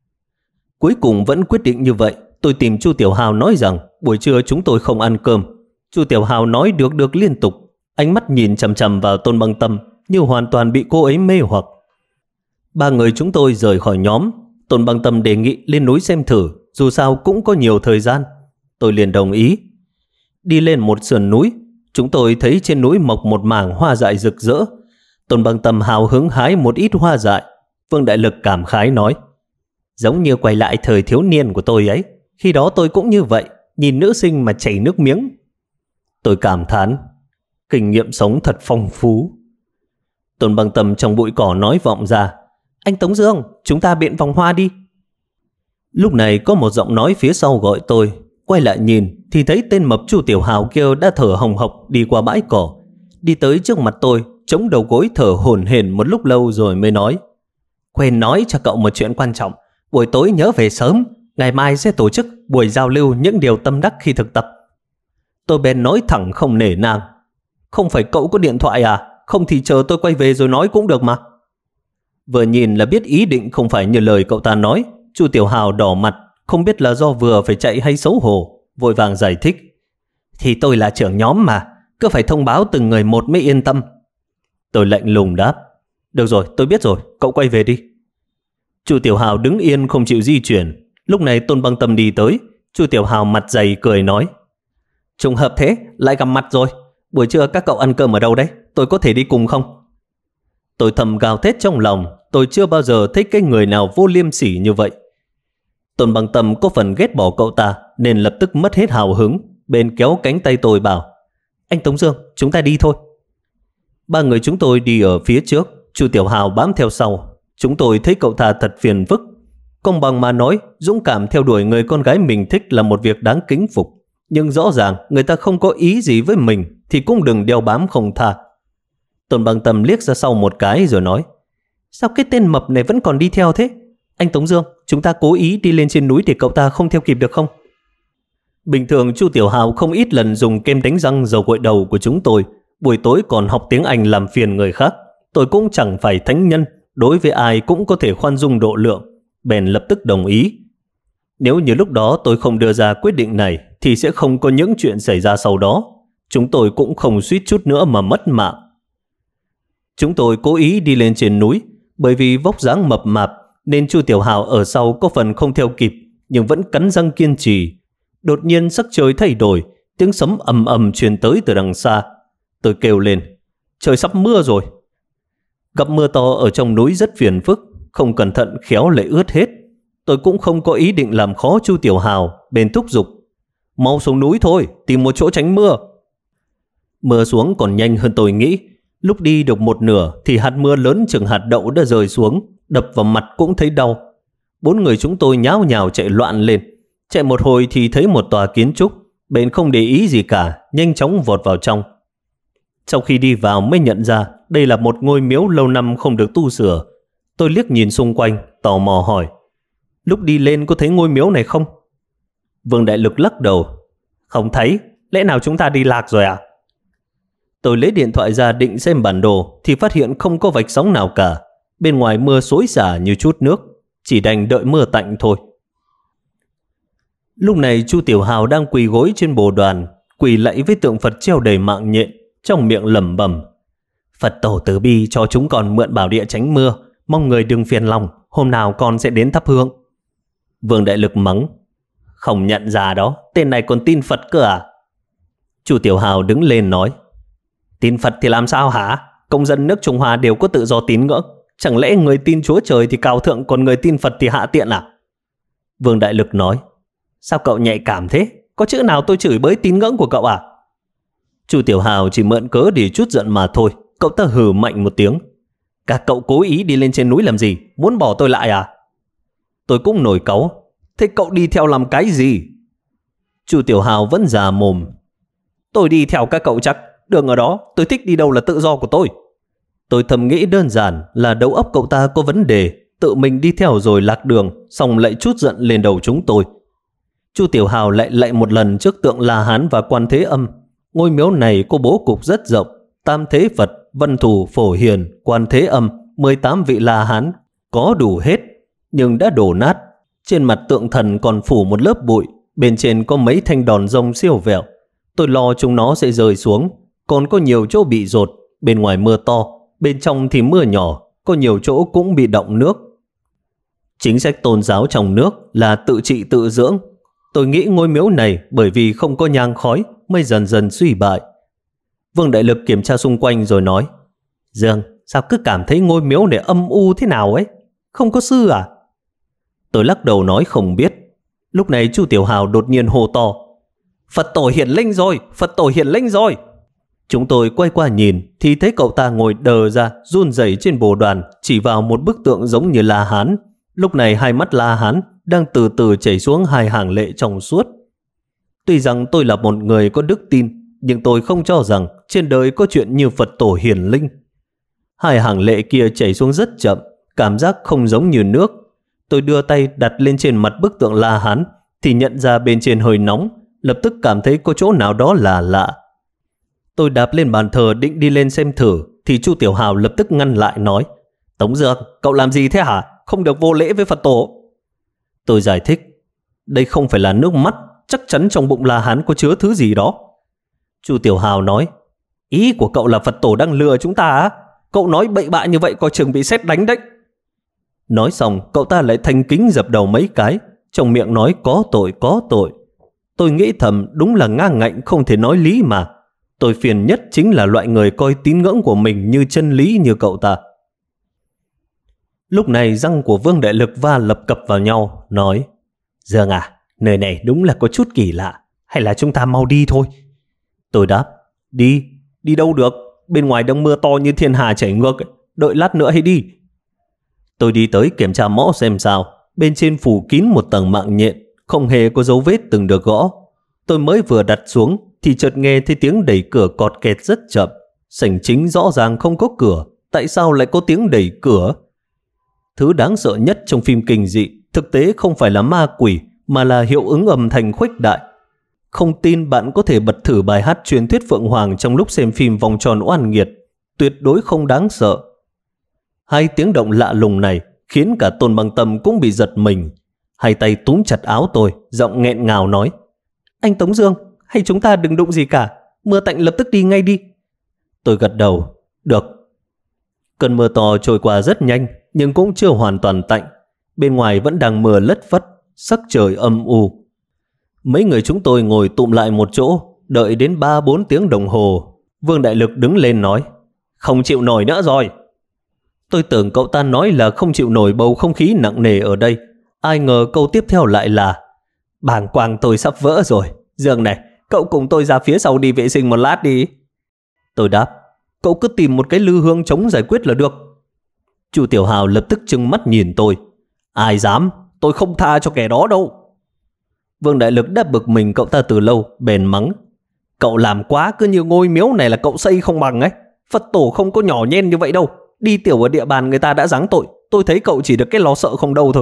Cuối cùng vẫn quyết định như vậy. Tôi tìm Chu Tiểu Hào nói rằng buổi trưa chúng tôi không ăn cơm. Chu Tiểu Hào nói được liên tục, ánh mắt nhìn chằm chằm vào Tôn Băng Tâm như hoàn toàn bị cô ấy mê hoặc. 3 người chúng tôi rời khỏi nhóm. Tôn Băng Tâm đề nghị lên núi xem thử, dù sao cũng có nhiều thời gian. Tôi liền đồng ý. Đi lên một sườn núi, Chúng tôi thấy trên núi mọc một mảng hoa dại rực rỡ. Tôn Băng Tâm hào hứng hái một ít hoa dại. Vương Đại Lực cảm khái nói: giống như quay lại thời thiếu niên của tôi ấy. Khi đó tôi cũng như vậy, nhìn nữ sinh mà chảy nước miếng. Tôi cảm thán: kinh nghiệm sống thật phong phú. Tôn Băng Tâm trong bụi cỏ nói vọng ra: anh Tống Dương, chúng ta biện vòng hoa đi. Lúc này có một giọng nói phía sau gọi tôi. Quay lại nhìn thì thấy tên mập Chu Tiểu Hào kia đã thở hồng hộc đi qua bãi cỏ, đi tới trước mặt tôi, chống đầu gối thở hổn hển một lúc lâu rồi mới nói: quên nói cho cậu một chuyện quan trọng, buổi tối nhớ về sớm, ngày mai sẽ tổ chức buổi giao lưu những điều tâm đắc khi thực tập. Tôi bèn nói thẳng không nể nang: không phải cậu có điện thoại à? Không thì chờ tôi quay về rồi nói cũng được mà. Vừa nhìn là biết ý định không phải như lời cậu ta nói. Chu Tiểu Hào đỏ mặt, không biết là do vừa phải chạy hay xấu hổ, vội vàng giải thích: thì tôi là trưởng nhóm mà, cứ phải thông báo từng người một mới yên tâm. Tôi lạnh lùng đáp: được rồi, tôi biết rồi, cậu quay về đi. Chu Tiểu Hào đứng yên không chịu di chuyển. Lúc này Tôn Băng Tâm đi tới. Chu Tiểu Hào mặt dày cười nói: trùng hợp thế, lại gặp mặt rồi. Buổi trưa các cậu ăn cơm ở đâu đấy? Tôi có thể đi cùng không? Tôi thầm gào thét trong lòng. Tôi chưa bao giờ thấy cái người nào vô liêm sỉ như vậy. Tôn Băng Tâm có phần ghét bỏ cậu ta nên lập tức mất hết hào hứng, bên kéo cánh tay tôi bảo: anh Tống Dương, chúng ta đi thôi. Ba người chúng tôi đi ở phía trước, Chu Tiểu Hào bám theo sau. Chúng tôi thấy cậu ta thật phiền phức. Công bằng mà nói, dũng cảm theo đuổi người con gái mình thích là một việc đáng kính phục. Nhưng rõ ràng người ta không có ý gì với mình thì cũng đừng đeo bám không tha. Tôn Băng Tâm liếc ra sau một cái rồi nói: sao cái tên mập này vẫn còn đi theo thế? Anh Tống Dương, chúng ta cố ý đi lên trên núi để cậu ta không theo kịp được không? Bình thường Chu Tiểu Hào không ít lần dùng kem đánh răng dầu gội đầu của chúng tôi. Buổi tối còn học tiếng Anh làm phiền người khác. Tôi cũng chẳng phải thánh nhân, đối với ai cũng có thể khoan dung độ lượng, bèn lập tức đồng ý. Nếu như lúc đó tôi không đưa ra quyết định này thì sẽ không có những chuyện xảy ra sau đó. Chúng tôi cũng không suýt chút nữa mà mất mạng. Chúng tôi cố ý đi lên trên núi, bởi vì vóc dáng mập mạp nên Chu Tiểu Hào ở sau có phần không theo kịp, nhưng vẫn cắn răng kiên trì. Đột nhiên sắc trời thay đổi, tiếng sấm ầm ầm truyền tới từ đằng xa. Tôi kêu lên: trời sắp mưa rồi. Gặp mưa to ở trong núi rất phiền phức, không cẩn thận khéo lại ướt hết. Tôi cũng không có ý định làm khó Chu Tiểu Hào, bèn thúc giục: mau xuống núi thôi, tìm một chỗ tránh mưa. Mưa xuống còn nhanh hơn tôi nghĩ. Lúc đi được một nửa thì hạt mưa lớn chừng hạt đậu đã rơi xuống, đập vào mặt cũng thấy đau. Bốn người chúng tôi nháo nhào chạy loạn lên. Chạy một hồi thì thấy một tòa kiến trúc, bèn không để ý gì cả, nhanh chóng vọt vào trong. Sau khi đi vào mới nhận ra đây là một ngôi miếu lâu năm không được tu sửa. Tôi liếc nhìn xung quanh, tò mò hỏi: lúc đi lên có thấy ngôi miếu này không? Vương Đại Lực lắc đầu: không thấy, lẽ nào chúng ta đi lạc rồi à? Tôi lấy điện thoại ra định xem bản đồ thì phát hiện không có vạch sóng nào cả. Bên ngoài mưa xối xả như chút nước, chỉ đành đợi mưa tạnh thôi. Lúc này Chu Tiểu Hào đang quỳ gối trên bồ đoàn, quỳ lạy với tượng Phật treo đầy mạng nhện, trong miệng lẩm bẩm: Phật tổ từ bi cho chúng con mượn bảo địa tránh mưa, mong người đừng phiền lòng, hôm nào con sẽ đến thắp hương. Vương Đại Lực mắng: không nhận ra đó, tên này còn tin Phật cơ à? Chu Tiểu Hào đứng lên nói: tin Phật thì làm sao hả? Công dân nước Trung Hoa đều có tự do tín ngưỡng, chẳng lẽ người tin Chúa Trời thì cao thượng, còn người tin Phật thì hạ tiện à? Vương Đại Lực nói: sao cậu nhạy cảm thế? Có chữ nào tôi chửi bới tín ngưỡng của cậu à? Chu Tiểu Hào chỉ mượn cớ để chút giận mà thôi. Cậu ta hừ mạnh một tiếng: các cậu cố ý đi lên trên núi làm gì? Muốn bỏ tôi lại à? Tôi cũng nổi cáu: thế cậu đi theo làm cái gì? Chu Tiểu Hào vẫn già mồm: tôi đi theo các cậu chắc, đường ở đó, tôi thích đi đâu là tự do của tôi. Tôi thầm nghĩ đơn giản là đầu óc cậu ta có vấn đề, tự mình đi theo rồi lạc đường, xong lại trút giận lên đầu chúng tôi. Chu Tiểu Hào lại lạy một lần trước tượng La Hán và Quan Thế Âm. Ngôi miếu này có bố cục rất rộng, Tam Thế Phật, Vân Thủ, Phổ Hiền, Quan Thế Âm, 18 vị La Hán, có đủ hết, nhưng đã đổ nát. Trên mặt tượng thần còn phủ một lớp bụi, bên trên có mấy thanh đòn rông siêu vẹo. Tôi lo chúng nó sẽ rơi xuống. Còn có nhiều chỗ bị dột, bên ngoài mưa to, bên trong thì mưa nhỏ, có nhiều chỗ cũng bị đọng nước. Chính sách tôn giáo trong nước là tự trị tự dưỡng. Tôi nghĩ ngôi miếu này bởi vì không có nhang khói mới dần dần suy bại. Vương Đại Lực kiểm tra xung quanh rồi nói: Dương, sao cứ cảm thấy ngôi miếu này âm u thế nào ấy? Không có sư à? Tôi lắc đầu nói không biết. Lúc này Chu Tiểu Hào đột nhiên hô to: Phật tổ hiển linh rồi! Phật tổ hiển linh rồi! Chúng tôi quay qua nhìn thì thấy cậu ta ngồi đờ ra, run rẩy trên bồ đoàn, chỉ vào một bức tượng giống như La Hán. Lúc này hai mắt La Hán đang từ từ chảy xuống hai hàng lệ trong suốt. Tuy rằng tôi là một người có đức tin, nhưng tôi không cho rằng trên đời có chuyện như Phật tổ hiển linh. Hai hàng lệ kia chảy xuống rất chậm, cảm giác không giống như nước. Tôi đưa tay đặt lên trên mặt bức tượng La Hán thì nhận ra bên trên hơi nóng, lập tức cảm thấy có chỗ nào đó là lạ. Tôi đạp lên bàn thờ định đi lên xem thử thì Chu Tiểu Hào lập tức ngăn lại nói: Tống Dương, cậu làm gì thế hả? Không được vô lễ với Phật tổ. Tôi giải thích: Đây không phải là nước mắt, chắc chắn trong bụng La Hán có chứa thứ gì đó. Chu Tiểu Hào nói: Ý của cậu là Phật tổ đang lừa chúng ta á? Cậu nói bậy bạ như vậy coi chừng bị sét đánh đấy. Nói xong cậu ta lại thành kính dập đầu mấy cái, trong miệng nói có tội có tội. Tôi nghĩ thầm đúng là ngang ngạnh không thể nói lý mà. Tôi phiền nhất chính là loại người coi tín ngưỡng của mình như chân lý như cậu ta. Lúc này răng của Vương Đại Lực va lập cập vào nhau, nói: Dương à, nơi này đúng là có chút kỳ lạ, hay là chúng ta mau đi thôi? Tôi đáp: Đi? Đi đâu được? Bên ngoài đang mưa to như thiên hà chảy ngược, đợi lát nữa hãy đi. Tôi đi tới kiểm tra mõ xem sao. Bên trên phủ kín một tầng mạng nhện, không hề có dấu vết từng được gõ. Tôi mới vừa đặt xuống thì chợt nghe thấy tiếng đẩy cửa cọt kẹt rất chậm. Sảnh chính rõ ràng không có cửa, tại sao lại có tiếng đẩy cửa? Thứ đáng sợ nhất trong phim kinh dị thực tế không phải là ma quỷ, mà là hiệu ứng âm thanh khuếch đại. Không tin bạn có thể bật thử bài hát truyền thuyết Phượng Hoàng trong lúc xem phim Vòng Tròn Oan Nghiệt, tuyệt đối không đáng sợ. Hai tiếng động lạ lùng này khiến cả Tôn Băng Tâm cũng bị giật mình. Hai tay túm chặt áo tôi, giọng nghẹn ngào nói: Anh Tống Dương, hay chúng ta đừng đụng gì cả, mưa tạnh lập tức đi ngay đi. Tôi gật đầu: Được. Cơn mưa to trôi qua rất nhanh, nhưng cũng chưa hoàn toàn tạnh. Bên ngoài vẫn đang mưa lất phất, sắc trời âm u. Mấy người chúng tôi ngồi tụm lại một chỗ, đợi đến 3-4 tiếng đồng hồ. Vương Đại Lực đứng lên nói: Không chịu nổi nữa rồi. Tôi tưởng cậu ta nói là không chịu nổi bầu không khí nặng nề ở đây. Ai ngờ câu tiếp theo lại là: Bàng quang tôi sắp vỡ rồi. Dương này, cậu cùng tôi ra phía sau đi vệ sinh một lát đi. Tôi đáp: Cậu cứ tìm một cái lư hương chống giải quyết là được. Chu Tiểu Hào lập tức trừng mắt nhìn tôi: Ai dám, tôi không tha cho kẻ đó đâu. Vương Đại Lực đã bực mình cậu ta từ lâu, bèn mắng: Cậu làm quá, cứ như ngôi miếu này là cậu xây không bằng ấy. Phật tổ không có nhỏ nhen như vậy đâu. Đi tiểu ở địa bàn người ta đã giáng tội. Tôi thấy cậu chỉ được cái lo sợ không đâu thôi.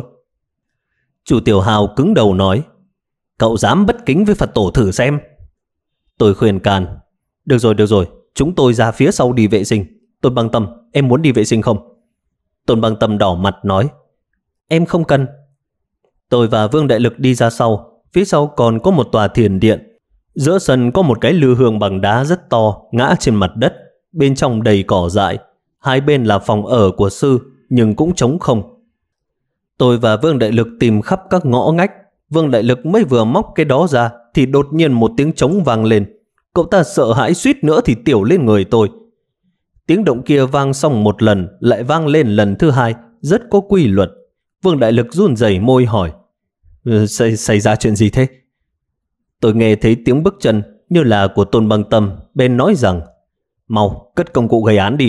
Chu Tiểu Hào cứng đầu nói: Cậu dám bất kính với Phật tổ thử xem. Tôi khuyên can: Được rồi, chúng tôi ra phía sau đi vệ sinh. Tôn Băng Tâm, em muốn đi vệ sinh không? Tôn Băng Tâm đỏ mặt nói: Em không cần. Tôi và Vương Đại Lực đi ra sau. Phía sau còn có một tòa thiền điện. Giữa sân có một cái lư hương bằng đá rất to ngã trên mặt đất. Bên trong đầy cỏ dại. Hai bên là phòng ở của sư, nhưng cũng trống không. Tôi và Vương Đại Lực tìm khắp các ngõ ngách. Vương Đại Lực mới vừa móc cái đó ra thì đột nhiên một tiếng trống vang lên. Cậu ta sợ hãi suýt nữa thì tiểu lên người tôi. Tiếng động kia vang xong một lần, lại vang lên lần thứ hai, rất có quy luật. Vương Đại Lực run rẩy môi hỏi: Xảy ra chuyện gì thế? Tôi nghe thấy tiếng bước chân như là của Tôn Băng Tâm, bên nói rằng: Mau cất công cụ gây án đi.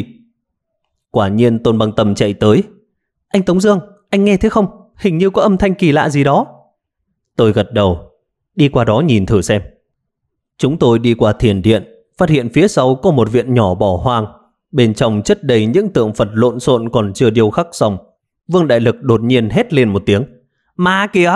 Quả nhiên Tôn Băng Tâm chạy tới: Anh Tống Dương, anh nghe thấy không? Hình như có âm thanh kỳ lạ gì đó. Tôi gật đầu: Đi qua đó nhìn thử xem. Chúng tôi đi qua thiền điện, phát hiện phía sau có một viện nhỏ bỏ hoang. Bên trong chất đầy những tượng Phật lộn xộn còn chưa điêu khắc xong. Vương Đại Lực đột nhiên hét lên một tiếng: Ma kìa!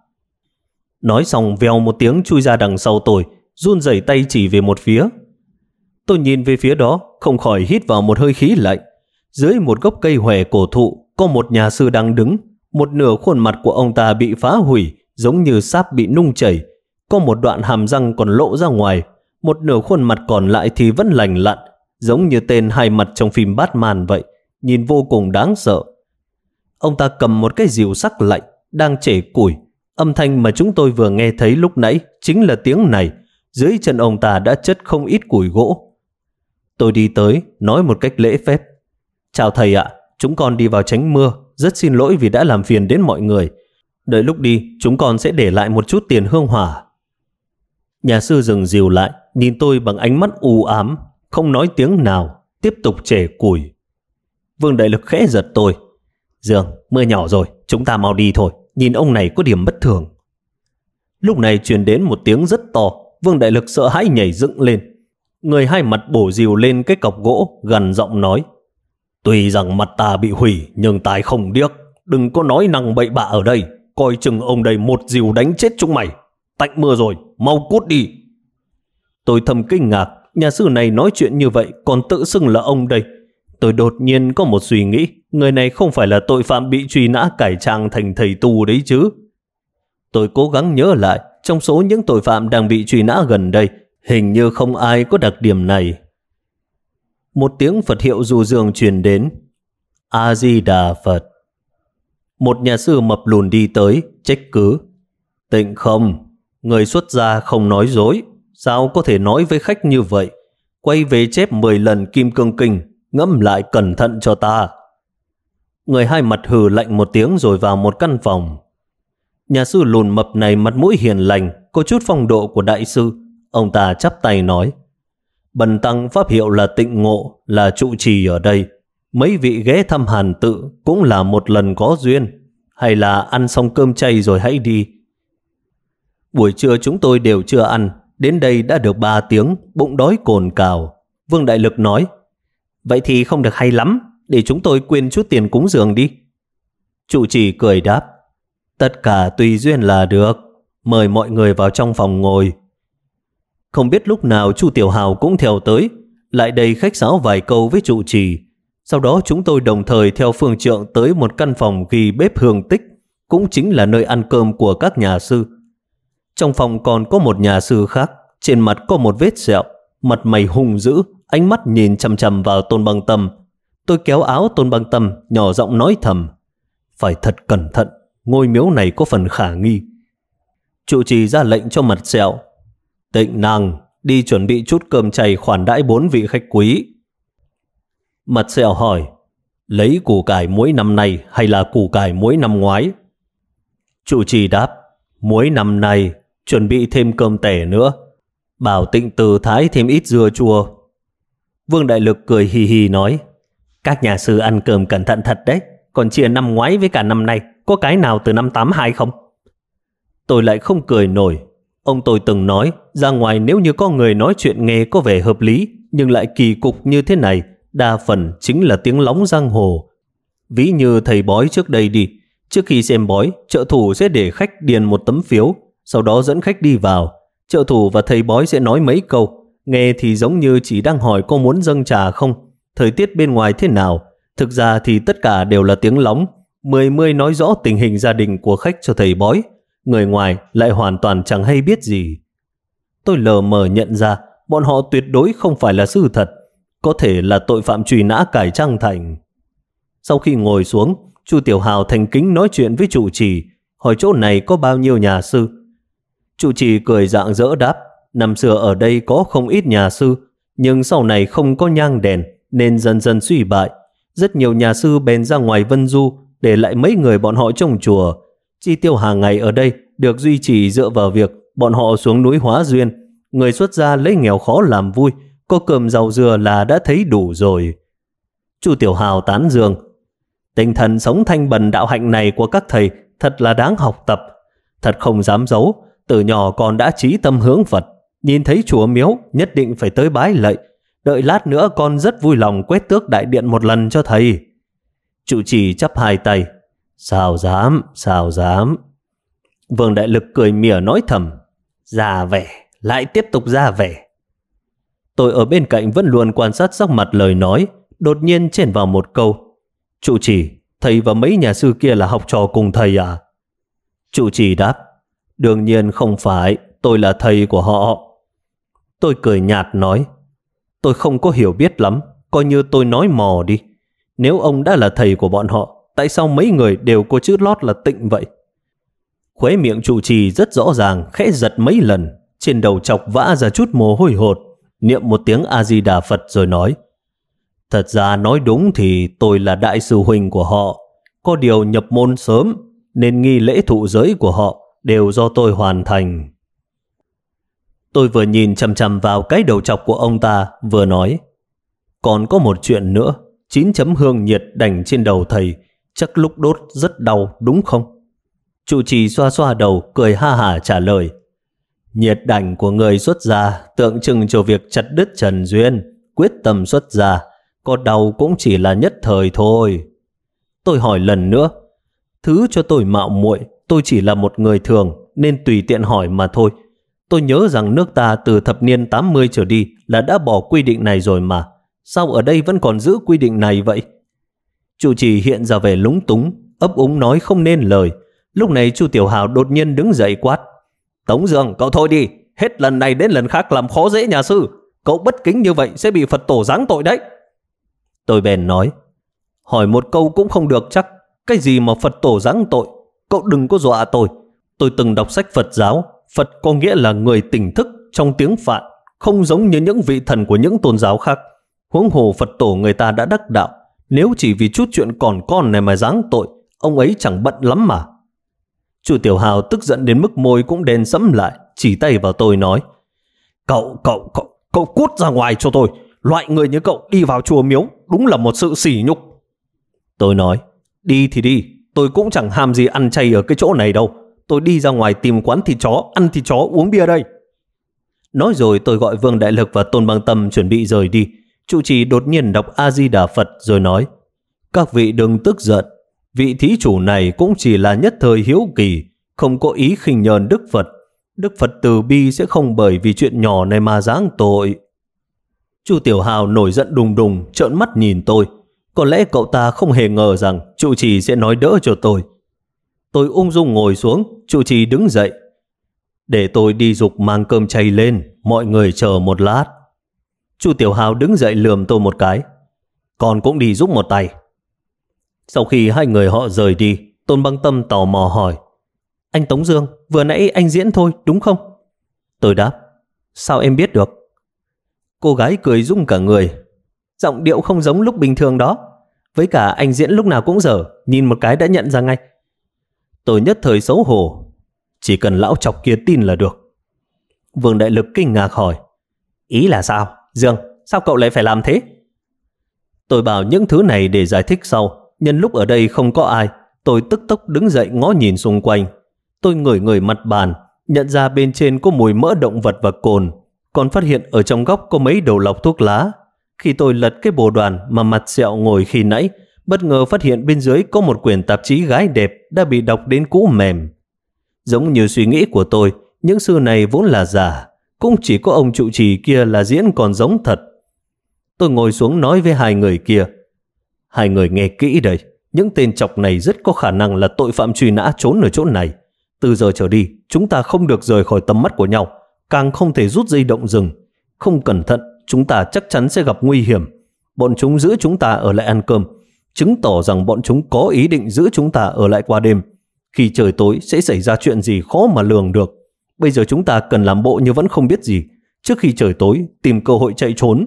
Nói xong vèo một tiếng chui ra đằng sau tôi, run rẩy tay chỉ về một phía. Tôi nhìn về phía đó, không khỏi hít vào một hơi khí lạnh. Dưới một gốc cây hòe cổ thụ có một nhà sư đang đứng. Một nửa khuôn mặt của ông ta bị phá hủy, giống như sáp bị nung chảy. Có một đoạn hàm răng còn lộ ra ngoài. Một nửa khuôn mặt còn lại thì vẫn lành lặn, giống như tên hai mặt trong phim Batman vậy, nhìn vô cùng đáng sợ. Ông ta cầm một cái rìu sắc lạnh, đang chẻ củi. Âm thanh mà chúng tôi vừa nghe thấy lúc nãy chính là tiếng này. Dưới chân ông ta đã chất không ít củi gỗ. Tôi đi tới, nói một cách lễ phép. Chào thầy ạ, chúng con đi vào tránh mưa, rất xin lỗi vì đã làm phiền đến mọi người. Đợi lúc đi, chúng con sẽ để lại một chút tiền hương hỏa. Nhà sư dừng dìu lại, nhìn tôi bằng ánh mắt u ám, không nói tiếng nào, tiếp tục chẻ củi. Vương Đại Lực khẽ giật tôi. Dương, mưa nhỏ rồi, chúng ta mau đi thôi, nhìn ông này có điểm bất thường. Lúc này truyền đến một tiếng rất to, Vương Đại Lực sợ hãi nhảy dựng lên. Người hai mặt bổ dìu lên cái cọc gỗ, gằn giọng nói: Tuy rằng mặt ta bị hủy, nhưng tài không điếc, đừng có nói năng bậy bạ ở đây, coi chừng ông đây một dìu đánh chết chúng mày. Tạnh mưa rồi, mau cút đi. Tôi thầm kinh ngạc, nhà sư này nói chuyện như vậy còn tự xưng là ông đây. Tôi đột nhiên có một suy nghĩ, người này không phải là tội phạm bị truy nã cải trang thành thầy tu đấy chứ. Tôi cố gắng nhớ lại, trong số những tội phạm đang bị truy nã gần đây, hình như không ai có đặc điểm này. Một tiếng Phật hiệu du dương truyền đến. A-di-đà Phật. Một nhà sư mập lùn đi tới, trách cứ. Tịnh không, người xuất gia không nói dối, sao có thể nói với khách như vậy? Quay về chép 10 lần Kim Cương Kinh, ngẫm lại cẩn thận cho ta. Người hai mặt hừ lạnh một tiếng rồi vào một căn phòng. Nhà sư lùn mập này mặt mũi hiền lành, có chút phong độ của đại sư. Ông ta chắp tay nói: Bần tăng pháp hiệu là Tịnh Ngộ, là trụ trì ở đây. Mấy vị ghé thăm Hàn Tự cũng là một lần có duyên. Hay là ăn xong cơm chay rồi hãy đi. Buổi trưa chúng tôi đều chưa ăn, đến đây đã được 3 tiếng, bụng đói cồn cào. Vương Đại Lực nói: Vậy thì không được hay lắm, để chúng tôi quyên chút tiền cúng dường đi. Trụ trì cười đáp: Tất cả tùy duyên là được, mời mọi người vào trong phòng ngồi. Không biết lúc nào Chu Tiểu Hào cũng theo tới, lại đây khách sáo vài câu với trụ trì. Sau đó chúng tôi đồng thời theo phương trượng tới một căn phòng ghi bếp hương tích, cũng chính là nơi ăn cơm của các nhà sư. Trong phòng còn có một nhà sư khác, trên mặt có một vết sẹo, mặt mày hung dữ, ánh mắt nhìn chằm chằm vào Tôn Băng Tâm. Tôi kéo áo Tôn Băng Tâm, nhỏ giọng nói thầm: Phải thật cẩn thận, ngôi miếu này có phần khả nghi. Trụ trì ra lệnh cho mặt sẹo: Tịnh năng, đi chuẩn bị chút cơm chay khoản đãi 4 vị khách quý. Mặt sẹo hỏi: Lấy củ cải muối năm nay hay là củ cải muối năm ngoái? Trụ trì đáp: Muối năm nay, chuẩn bị thêm cơm tẻ nữa. Bảo Tịnh Từ thái thêm ít dưa chua. Vương Đại Lực cười hì hì nói: Các nhà sư ăn cơm cẩn thận thật đấy, còn chia năm ngoái với cả năm nay, có cái nào từ năm 82 không? Tôi lại không cười nổi. Ông tôi từng nói, ra ngoài nếu như có người nói chuyện nghe có vẻ hợp lý, nhưng lại kỳ cục như thế này, đa phần chính là tiếng lóng giang hồ. Ví như thầy bói trước đây đi, trước khi xem bói, trợ thủ sẽ để khách điền một tấm phiếu, sau đó dẫn khách đi vào. Trợ thủ và thầy bói sẽ nói mấy câu, nghe thì giống như chỉ đang hỏi có muốn dâng trà không, thời tiết bên ngoài thế nào. Thực ra thì tất cả đều là tiếng lóng, mười nói rõ tình hình gia đình của khách cho thầy bói. Người ngoài lại hoàn toàn chẳng hay biết gì. Tôi lờ mờ nhận ra bọn họ tuyệt đối không phải là sư thật, có thể là tội phạm truy nã cải trang thành. Sau khi ngồi xuống, Chu Tiểu Hào thành kính nói chuyện với trụ trì, hỏi chỗ này có bao nhiêu nhà sư. Trụ trì cười rạng rỡ đáp: Năm xưa ở đây có không ít nhà sư, nhưng sau này không có nhang đèn nên dần dần suy bại. Rất nhiều nhà sư bèn ra ngoài Vân Du, để lại mấy người bọn họ trong chùa. Chi tiêu hàng ngày ở đây được duy trì dựa vào việc bọn họ xuống núi hóa duyên. Người xuất gia lấy nghèo khó làm vui, có cơm rau dưa là đã thấy đủ rồi. Chu Tiểu Hào tán dương: Tinh thần sống thanh bần đạo hạnh này của các thầy thật là đáng học tập. Thật không dám giấu, từ nhỏ con đã chí tâm hướng Phật, nhìn thấy chùa miếu nhất định phải tới bái lạy. Đợi lát nữa con rất vui lòng quét tước đại điện một lần cho thầy. Trụ trì chắp hai tay: Sao dám, sao dám. Vương Đại Lực cười mỉa nói thầm: Ra vẻ, lại tiếp tục ra vẻ. Tôi ở bên cạnh vẫn luôn quan sát sắc mặt lời nói, đột nhiên chen vào một câu: Trụ trì, thầy và mấy nhà sư kia là học trò cùng thầy à? Trụ trì đáp: Đương nhiên không phải, tôi là thầy của họ. Tôi cười nhạt nói: Tôi không có hiểu biết lắm, coi như tôi nói mò đi. Nếu ông đã là thầy của bọn họ, tại sao mấy người đều có chữ lót là Tịnh vậy? Khóe miệng trụ trì rất rõ ràng khẽ giật mấy lần, trên đầu chọc vã ra chút mồ hôi hột. niệm một tiếng A-di-đà Phật rồi nói: Thật ra nói đúng thì tôi là đại sư huynh của họ, có điều nhập môn sớm nên nghi lễ thụ giới của họ đều do tôi hoàn thành. Tôi vừa nhìn chằm chằm vào cái đầu trọc của ông ta vừa nói: Còn có một chuyện nữa, 9 chấm hương nhiệt đành trên đầu thầy, chắc lúc đốt rất đau đúng không? Trụ trì xoa xoa đầu cười ha hả trả lời: Nhiệt đảnh của người xuất gia tượng trưng cho việc chặt đứt trần duyên, quyết tâm xuất gia, có đau cũng chỉ là nhất thời thôi. Tôi hỏi lần nữa: Thứ cho tôi mạo muội, tôi chỉ là một người thường nên tùy tiện hỏi mà thôi. Tôi nhớ rằng nước ta từ thập niên 80 trở đi là đã bỏ quy định này rồi mà. Sao ở đây vẫn còn giữ quy định này vậy? Trụ trì hiện ra vẻ lúng túng, ấp úng nói không nên lời. Lúc này Chu Tiểu Hào đột nhiên đứng dậy quát: Tống Dương, cậu thôi đi, hết lần này đến lần khác làm khó dễ nhà sư. Cậu bất kính như vậy sẽ bị Phật tổ giáng tội đấy. Tôi bèn nói: Hỏi một câu cũng không được chắc. Cái gì mà Phật tổ giáng tội? Cậu đừng có dọa tôi. Tôi từng đọc sách Phật giáo. Phật có nghĩa là người tỉnh thức trong tiếng Phạn, không giống như những vị thần của những tôn giáo khác. Huống hồ Phật tổ người ta đã đắc đạo, nếu chỉ vì chút chuyện còn con này mà giáng tội, ông ấy chẳng bận lắm mà. Chu Tiểu Hào tức giận đến mức môi cũng đen sẫm lại, chỉ tay vào tôi nói: Cậu cút ra ngoài cho tôi. Loại người như cậu đi vào chùa miếu đúng là một sự sỉ nhục. Tôi nói: Đi thì đi, tôi cũng chẳng ham gì ăn chay ở cái chỗ này đâu. Tôi đi ra ngoài tìm quán thịt chó, ăn thịt chó, uống bia đây. Nói rồi tôi gọi Vương Đại Lực và Tôn Băng Tâm chuẩn bị rời đi. Trụ trì đột nhiên đọc A-di-đà Phật rồi nói: Các vị đừng tức giận, vị thí chủ này cũng chỉ là nhất thời hiếu kỳ, không có ý khinh nhờn Đức Phật. Đức Phật từ bi sẽ không bởi vì chuyện nhỏ này mà giáng tội. Chu Tiểu Hào nổi giận đùng đùng, trợn mắt nhìn tôi. Có lẽ cậu ta không hề ngờ rằng trụ trì sẽ nói đỡ cho tôi. Tôi ung dung ngồi xuống, trụ trì đứng dậy: Để tôi đi giục mang cơm chay lên, mọi người chờ một lát. Chu Tiểu Hào đứng dậy lườm tôi một cái: Con cũng đi giúp một tay. Sau khi hai người họ rời đi, Tôn Băng Tâm tò mò hỏi: Anh Tống Dương, vừa nãy anh diễn thôi đúng không? Tôi đáp: Sao em biết được? Cô gái cười rung cả người: Giọng điệu không giống lúc bình thường đó. Với cả anh diễn lúc nào cũng dở, nhìn một cái đã nhận ra ngay. Tôi nhất thời xấu hổ: Chỉ cần lão chọc kia tin là được. Vương Đại Lực kinh ngạc hỏi: Ý là sao? Dương, sao cậu lại phải làm thế? Tôi bảo những thứ này để giải thích sau. Nhân lúc ở đây không có ai, tôi tức tốc đứng dậy ngó nhìn xung quanh. Tôi ngửi ngửi mặt bàn, nhận ra bên trên có mùi mỡ động vật và cồn, còn phát hiện ở trong góc có mấy đầu lọc thuốc lá. Khi tôi lật cái bồ đoàn mà mặt sẹo ngồi khi nãy, bất ngờ phát hiện bên dưới có một quyển tạp chí gái đẹp đã bị đọc đến cũ mềm. Giống như suy nghĩ của tôi, những sư này vốn là giả, cũng chỉ có ông trụ trì kia là diễn còn giống thật. Tôi ngồi xuống nói với hai người kia: Hai người nghe kỹ đây, những tên chọc này rất có khả năng là tội phạm truy nã trốn ở chỗ này. Từ giờ trở đi, chúng ta không được rời khỏi tầm mắt của nhau, càng không thể rút dây động rừng. Không cẩn thận, chúng ta chắc chắn sẽ gặp nguy hiểm. Bọn chúng giữ chúng ta ở lại ăn cơm, chứng tỏ rằng bọn chúng có ý định giữ chúng ta ở lại qua đêm. Khi trời tối sẽ xảy ra chuyện gì khó mà lường được. Bây giờ chúng ta cần làm bộ như vẫn không biết gì, trước khi trời tối tìm cơ hội chạy trốn.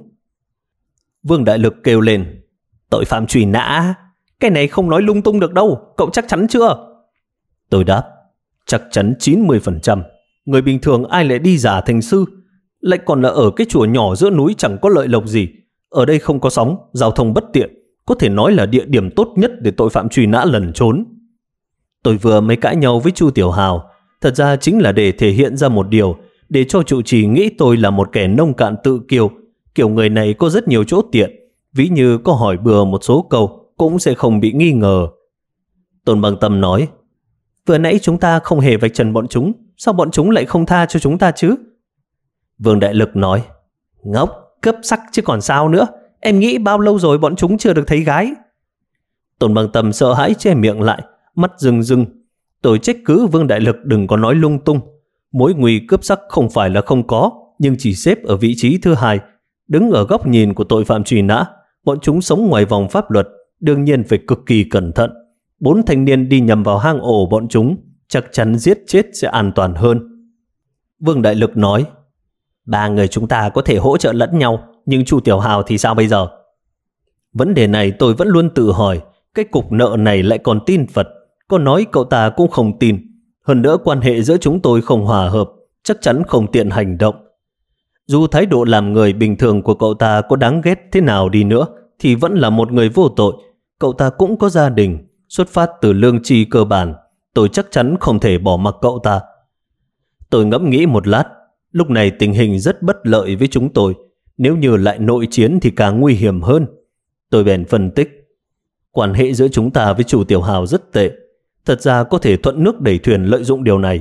Vương Đại Lực kêu lên: Tội phạm truy nã? Cái này không nói lung tung được đâu, cậu chắc chắn chưa? Tôi đáp: Chắc chắn 90%. Người bình thường ai lại đi giả thành sư, lại còn là ở cái chùa nhỏ giữa núi chẳng có lợi lộc gì. Ở đây không có sóng, giao thông bất tiện, có thể nói là địa điểm tốt nhất để tội phạm truy nã lẩn trốn. Tôi vừa mới cãi nhau với Chu Tiểu Hào, thật ra chính là để thể hiện ra một điều, để cho trụ trì nghĩ tôi là một kẻ nông cạn tự kiêu. Kiểu người này có rất nhiều chỗ tiện, ví như có hỏi bừa một số câu cũng sẽ không bị nghi ngờ. Tôn Băng Tâm nói: Vừa nãy chúng ta không hề vạch trần bọn chúng, sao bọn chúng lại không tha cho chúng ta chứ? Vương Đại Lực nói: Ngốc, cướp sắc chứ còn sao nữa. Em nghĩ bao lâu rồi bọn chúng chưa được thấy gái? Tôn Băng Tâm sợ hãi che miệng lại, mắt rưng rưng. Tôi trách cứ Vương Đại Lực đừng có nói lung tung. Mối nguy cướp sắc không phải là không có, nhưng chỉ xếp ở vị trí thứ hai. Đứng ở góc nhìn của tội phạm truy nã, bọn chúng sống ngoài vòng pháp luật, đương nhiên phải cực kỳ cẩn thận. 4 thanh niên đi nhầm vào hang ổ bọn chúng, chắc chắn giết chết sẽ an toàn hơn. Vương Đại Lực nói: Ba người chúng ta có thể hỗ trợ lẫn nhau, nhưng Chu Tiểu Hào thì sao bây giờ? Vấn đề này tôi vẫn luôn tự hỏi. Cái cục nợ này lại còn tin Phật, có nói cậu ta cũng không tin. Hơn nữa quan hệ giữa chúng tôi không hòa hợp, chắc chắn không tiện hành động. Dù thái độ làm người bình thường của cậu ta có đáng ghét thế nào đi nữa, thì vẫn là một người vô tội. Cậu ta cũng có gia đình, xuất phát từ lương tri cơ bản. Tôi chắc chắn không thể bỏ mặc cậu ta. Tôi ngẫm nghĩ một lát. Lúc này tình hình rất bất lợi với chúng tôi. Nếu như lại nội chiến thì càng nguy hiểm hơn. Tôi bèn phân tích. Quan hệ giữa chúng ta với Chu Tiểu Hào rất tệ. Thật ra có thể thuận nước đẩy thuyền lợi dụng điều này.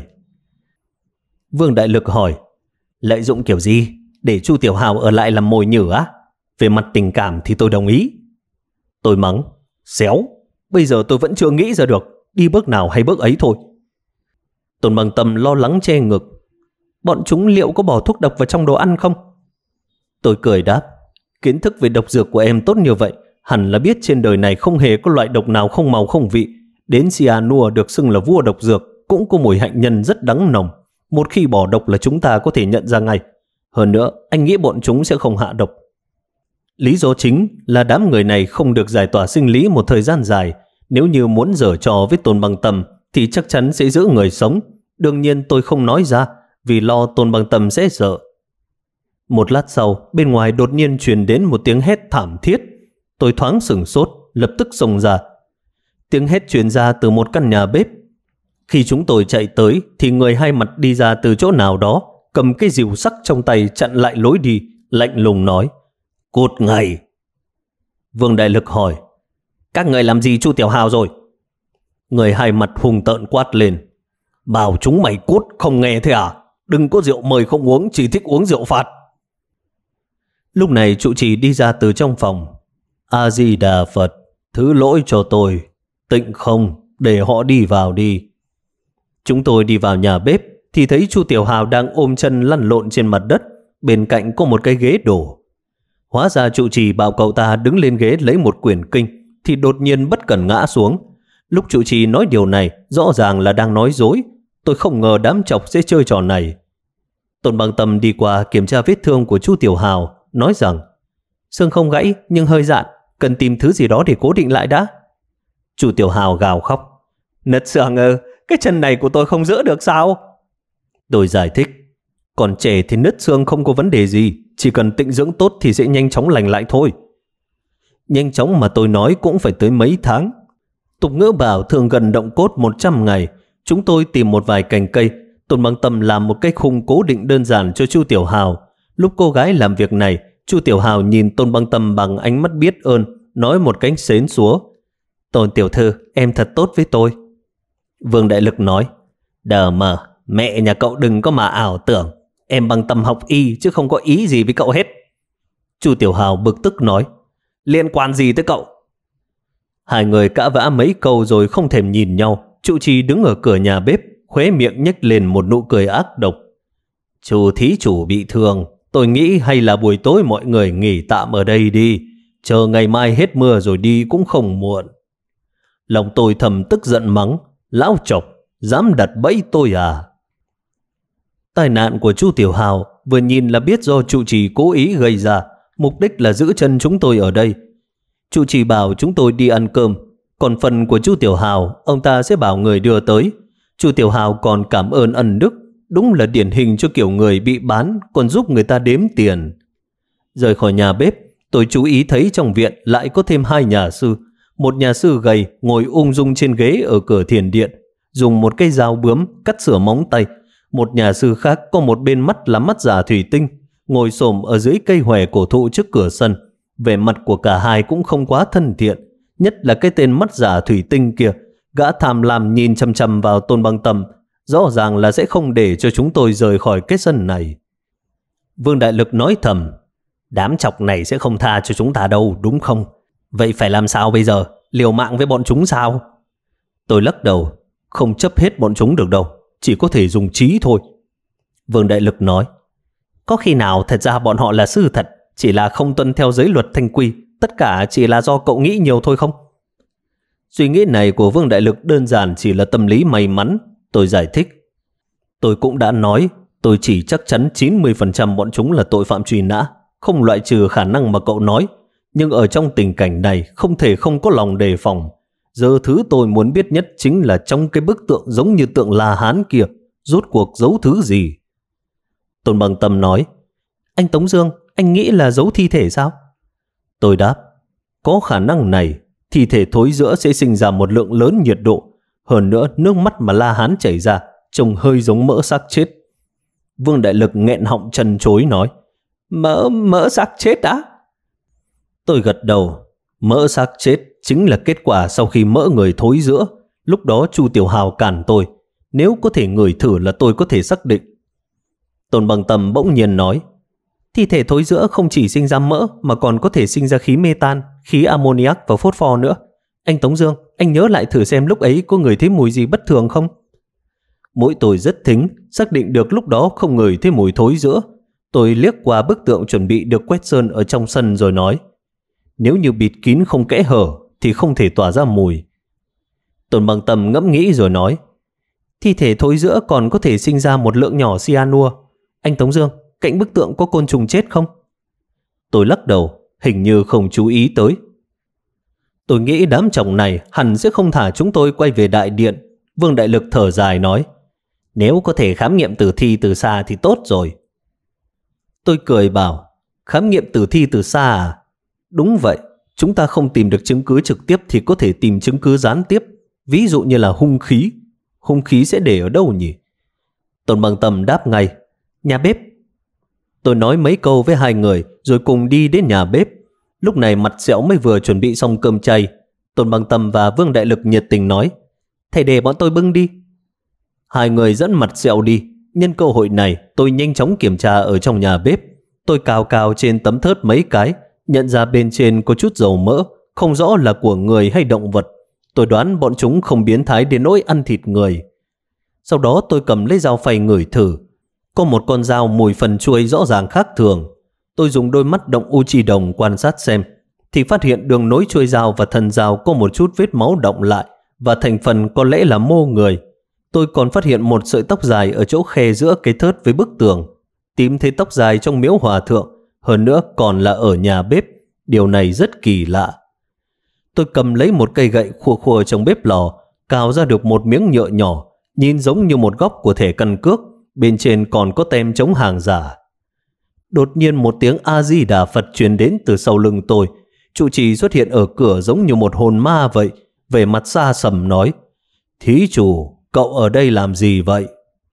Vương Đại Lực hỏi. Lợi dụng kiểu gì? Để Chu Tiểu Hào ở lại làm mồi nhử á? Về mặt tình cảm thì tôi đồng ý. Tôi mắng. Xéo. Bây giờ tôi vẫn chưa nghĩ ra được. Đi bước nào hay bước ấy thôi. Tôn Bằng Tâm lo lắng che ngực. Bọn chúng liệu có bỏ thuốc độc vào trong đồ ăn không? Tôi cười đáp. Kiến thức về độc dược của em tốt như vậy, hẳn là biết trên đời này không hề có loại độc nào không màu không vị. Đến cyanua được xưng là vua độc dược cũng có mùi hạnh nhân rất đắng nồng. Một khi bỏ độc là chúng ta có thể nhận ra ngay. Hơn nữa, anh nghĩ bọn chúng sẽ không hạ độc. Lý do chính là đám người này không được giải tỏa sinh lý một thời gian dài. Nếu như muốn giở trò với Tôn Bằng Tâm thì chắc chắn sẽ giữ người sống. Đương nhiên tôi không nói ra vì lo Tôn Bằng Tâm sẽ sợ. Một lát sau, bên ngoài đột nhiên truyền đến một tiếng hét thảm thiết. Tôi thoáng sửng sốt, lập tức xông ra. Tiếng hét truyền ra từ một căn nhà bếp. Khi chúng tôi chạy tới thì người hai mặt đi ra từ chỗ nào đó, cầm cái rìu sắc trong tay chặn lại lối đi, lạnh lùng nói. Cút ngay. Vương Đại Lực hỏi. Các người làm gì Chu Tiểu Hào rồi? Người hai mặt hùng tợn quát lên. Bảo chúng mày cút không nghe thế à? Đừng có rượu mời không uống, chỉ thích uống rượu phạt. Lúc này trụ trì đi ra từ trong phòng. A Di Đà Phật, thứ lỗi cho tôi. Tịnh không, để họ đi vào đi. Chúng tôi đi vào nhà bếp thì thấy Chu Tiểu Hào đang ôm chân lăn lộn trên mặt đất. Bên cạnh có một cái ghế đổ. Hóa ra trụ trì bảo cậu ta đứng lên ghế lấy một quyển kinh thì đột nhiên bất cẩn ngã xuống. Lúc trụ trì nói điều này rõ ràng là đang nói dối. Tôi không ngờ đám chọc sẽ chơi trò này. Tôn Bằng Tâm đi qua kiểm tra vết thương của Chu Tiểu Hào, nói rằng xương không gãy nhưng hơi dạn, cần tìm thứ gì đó để cố định lại đã. Chu Tiểu Hào gào khóc. Nứt xương ơ, cái chân này của tôi không giữ được sao? Tôi giải thích. Còn trẻ thì nứt xương không có vấn đề gì, chỉ cần tịnh dưỡng tốt thì sẽ nhanh chóng lành lại thôi. Nhanh chóng mà tôi nói cũng phải tới mấy tháng. Tục ngữ bảo thường gần động cốt 100 ngày. Chúng tôi tìm một vài cành cây. Tôn Bằng Tâm làm một cái khung cố định đơn giản cho Chu Tiểu Hào. Lúc cô gái làm việc này, Chu Tiểu Hào nhìn Tôn Bằng Tâm bằng ánh mắt biết ơn, nói một cách xến xúa. Tôn tiểu thư, em thật tốt với tôi. Vương Đại Lực nói. Đờ mờ, mẹ nhà cậu đừng có mà ảo tưởng. Em Bằng Tâm học y chứ không có ý gì với cậu hết. Chu Tiểu Hào bực tức nói. Liên quan gì tới cậu? Hai người cãi vã mấy câu rồi không thèm nhìn nhau. Trụ trì đứng ở cửa nhà bếp, khóe miệng nhếch lên một nụ cười ác độc. Chu thí chủ bị thương, tôi nghĩ hay là buổi tối mọi người nghỉ tạm ở đây đi. Chờ ngày mai hết mưa rồi đi cũng không muộn. Lòng tôi thầm tức giận mắng. Lão chọc, dám đặt bẫy tôi à? Tai nạn của Chu Tiểu Hào vừa nhìn là biết do trụ trì cố ý gây ra. Mục đích là giữ chân chúng tôi ở đây. Trụ trì bảo chúng tôi đi ăn cơm. Còn phần của Chu Tiểu Hào, ông ta sẽ bảo người đưa tới. Chu Tiểu Hào còn cảm ơn ân đức. Đúng là điển hình cho kiểu người bị bán còn giúp người ta đếm tiền. Rời khỏi nhà bếp, tôi chú ý thấy trong viện lại có thêm hai nhà sư. Một nhà sư gầy ngồi ung dung trên ghế ở cửa thiền điện, dùng một cây dao bướm cắt sửa móng tay. Một nhà sư khác có một bên mắt là mắt giả thủy tinh, ngồi xổm ở dưới cây hòe cổ thụ trước cửa sân. Vẻ mặt của cả hai cũng không quá thân thiện, nhất là cái tên mắt giả thủy tinh kia. Gã tham lam nhìn chằm chằm vào Tôn Bằng Tâm, rõ ràng là sẽ không để cho chúng tôi rời khỏi cái sân này. Vương Đại Lực nói thầm. Đám chọc này sẽ không tha cho chúng ta đâu, đúng không? Vậy phải làm sao bây giờ? Liều mạng với bọn chúng sao? Tôi lắc đầu. Không chấp hết bọn chúng được đâu, chỉ có thể dùng trí thôi. Vương Đại Lực nói. Có khi nào thật ra bọn họ là sư thật, chỉ là không tuân theo giới luật thanh quy, tất cả chỉ là do cậu nghĩ nhiều thôi không? Suy nghĩ này của Vương Đại Lực đơn giản chỉ là tâm lý may mắn. Tôi giải thích. Tôi cũng đã nói, Tôi chỉ chắc chắn 90% bọn chúng là tội phạm truy nã, không loại trừ khả năng mà cậu nói. Nhưng ở trong tình cảnh này không thể không có lòng đề phòng. Giờ thứ tôi muốn biết nhất chính là trong cái bức tượng giống như tượng La Hán kia, rốt cuộc giấu thứ gì? Tôn Bằng Tâm nói, anh Tống Dương, anh nghĩ là giấu thi thể sao? Tôi đáp, có khả năng này, thi thể thối rữa sẽ sinh ra một lượng lớn nhiệt độ. Hơn nữa nước mắt mà La Hán chảy ra trông hơi giống mỡ xác chết. Vương Đại Lực nghẹn họng trần trối nói, mỡ xác chết á? Tôi gật đầu, mỡ xác chết chính là kết quả sau khi mỡ người thối rữa. Lúc đó Chu Tiểu Hào cản tôi, nếu có thể ngửi thử là tôi có thể xác định. Tôn Bằng Tâm bỗng nhiên nói, thi thể thối rữa không chỉ sinh ra mỡ mà còn có thể sinh ra khí metan, khí ammoniac và phosphor nữa. Anh Tống Dương, anh nhớ lại thử xem lúc ấy có ngửi thấy mùi gì bất thường không? Mũi tôi rất thính, xác định được lúc đó không ngửi thấy mùi thối rữa. Tôi liếc qua bức tượng chuẩn bị được quét sơn ở trong sân rồi nói, nếu như bịt kín không kẽ hở thì không thể tỏa ra mùi. Tôn Bằng Tâm ngẫm nghĩ rồi nói, thi thể thối rữa còn có thể sinh ra một lượng nhỏ cyanua. Anh Tống Dương, cạnh bức tượng có côn trùng chết không? Tôi lắc đầu, hình như không chú ý tới. Tôi nghĩ đám chồng này hẳn sẽ không thả chúng tôi quay về đại điện. Vương Đại Lực thở dài nói, nếu có thể khám nghiệm tử thi từ xa thì tốt rồi. Tôi cười bảo, khám nghiệm tử thi từ xa à? Đúng vậy, chúng ta không tìm được chứng cứ trực tiếp thì có thể tìm chứng cứ gián tiếp. Ví dụ như là hung khí. Hung khí sẽ để ở đâu nhỉ? Tôn Bằng Tâm đáp ngay, nhà bếp. Tôi nói mấy câu với hai người rồi cùng đi đến nhà bếp. Lúc này Mặt Sẹo mới vừa chuẩn bị xong cơm chay. Tôn Bằng Tâm và Vương Đại Lực nhiệt tình nói, thầy để bọn tôi bưng đi. Hai người dẫn Mặt Sẹo đi. Nhân cơ hội này tôi nhanh chóng kiểm tra ở trong nhà bếp. Tôi cào cào trên tấm thớt mấy cái, nhận ra bên trên có chút dầu mỡ, không rõ là của người hay động vật. Tôi đoán bọn chúng không biến thái đến nỗi ăn thịt người. Sau đó tôi cầm lấy dao phay ngửi thử. Có một con dao mùi phần chuối rõ ràng khác thường. Tôi dùng đôi mắt động u chi đồng quan sát xem, thì phát hiện đường nối chuôi dao và thân dao có một chút vết máu đọng lại, và thành phần có lẽ là mô người. Tôi còn phát hiện một sợi tóc dài ở chỗ khe giữa cái thớt với bức tường. Tìm thấy tóc dài trong miếu hòa thượng, hơn nữa còn là ở nhà bếp. Điều này rất kỳ lạ. Tôi cầm lấy một cây gậy khua khua trong bếp lò, cào ra được một miếng nhựa nhỏ, nhìn giống như một góc của thẻ căn cước. Bên trên còn có tem chống hàng giả. Đột nhiên một tiếng A-di-đà Phật truyền đến từ sau lưng tôi. Trụ trì xuất hiện ở cửa giống như một hồn ma vậy, vẻ mặt xa sầm nói, thí chủ, cậu ở đây làm gì vậy?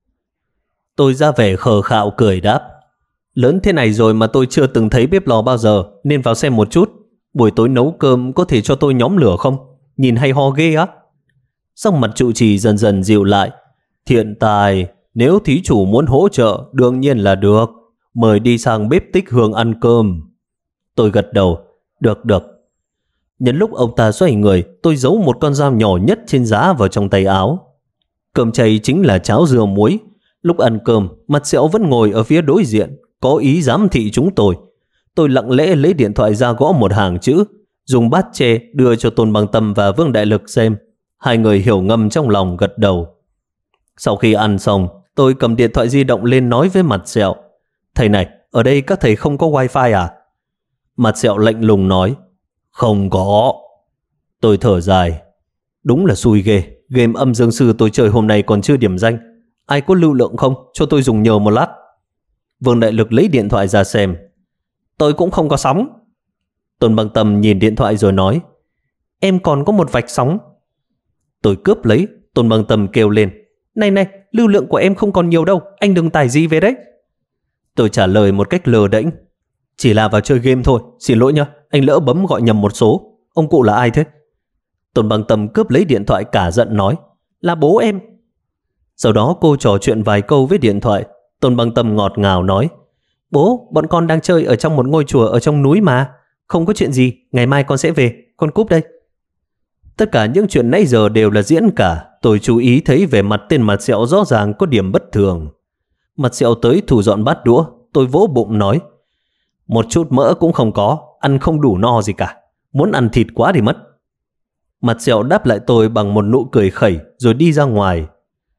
Tôi ra vẻ khờ khạo cười đáp, lớn thế này rồi mà tôi chưa từng thấy bếp lò bao giờ, nên vào xem một chút. Buổi tối nấu cơm có thể cho tôi nhóm lửa không? Nhìn hay ho ghê á. Sắc mặt trụ trì dần dần dịu lại. Thiện tài, nếu thí chủ muốn hỗ trợ đương nhiên là được. Mời đi sang bếp Tích Hương ăn cơm. Tôi gật đầu, được. Nhân lúc ông ta xoay người, tôi giấu một con dao nhỏ nhất trên giá vào trong tay áo. Cơm chay chính là cháo dưa muối. Lúc ăn cơm, Mặt Sẹo vẫn ngồi ở phía đối diện, có ý giám thị chúng tôi. Tôi lặng lẽ lấy điện thoại ra gõ một hàng chữ, dùng bát tre đưa cho Tôn Bằng Tâm và Vương Đại Lực xem. Hai người hiểu ngầm trong lòng gật đầu. Sau khi ăn xong, tôi cầm điện thoại di động lên nói với Mặt Sẹo, thầy này, ở đây các thầy không có wifi à? Mặt Sẹo lạnh lùng nói, không có. Tôi thở dài, đúng là xui ghê. Game Âm Dương Sư tôi chơi hôm nay còn chưa điểm danh. Ai có lưu lượng không? Cho tôi dùng nhờ một lát. Vương Đại Lực lấy điện thoại ra xem. Tôi cũng không có sóng. Tôn Bằng Tâm nhìn điện thoại rồi nói, em còn có một vạch sóng. Tôi cướp lấy. Tôn Bằng Tâm kêu lên, này, lưu lượng của em không còn nhiều đâu, anh đừng tải gì về đấy. Tôi trả lời một cách lờ đễnh, chỉ là vào chơi game thôi, xin lỗi nhá, anh lỡ bấm gọi nhầm một số. Ông cụ là ai thế? Tôn Bằng Tâm cướp lấy điện thoại cả giận nói, là bố em. Sau đó cô trò chuyện vài câu với điện thoại. Tôn Bằng Tâm ngọt ngào nói, bố, bọn con đang chơi ở trong một ngôi chùa ở trong núi mà. Không có chuyện gì, ngày mai con sẽ về, con cúp đây. Tất cả những chuyện nãy giờ đều là diễn cả. Tôi chú ý thấy về mặt tên Mặt Sẹo rõ ràng có điểm bất thường. Mặt Sẹo tới thu dọn bát đũa. Tôi vỗ bụng nói, một chút mỡ cũng không có, ăn không đủ no gì cả, muốn ăn thịt quá thì mất. Mặt Sẹo đáp lại tôi bằng một nụ cười khẩy rồi đi ra ngoài.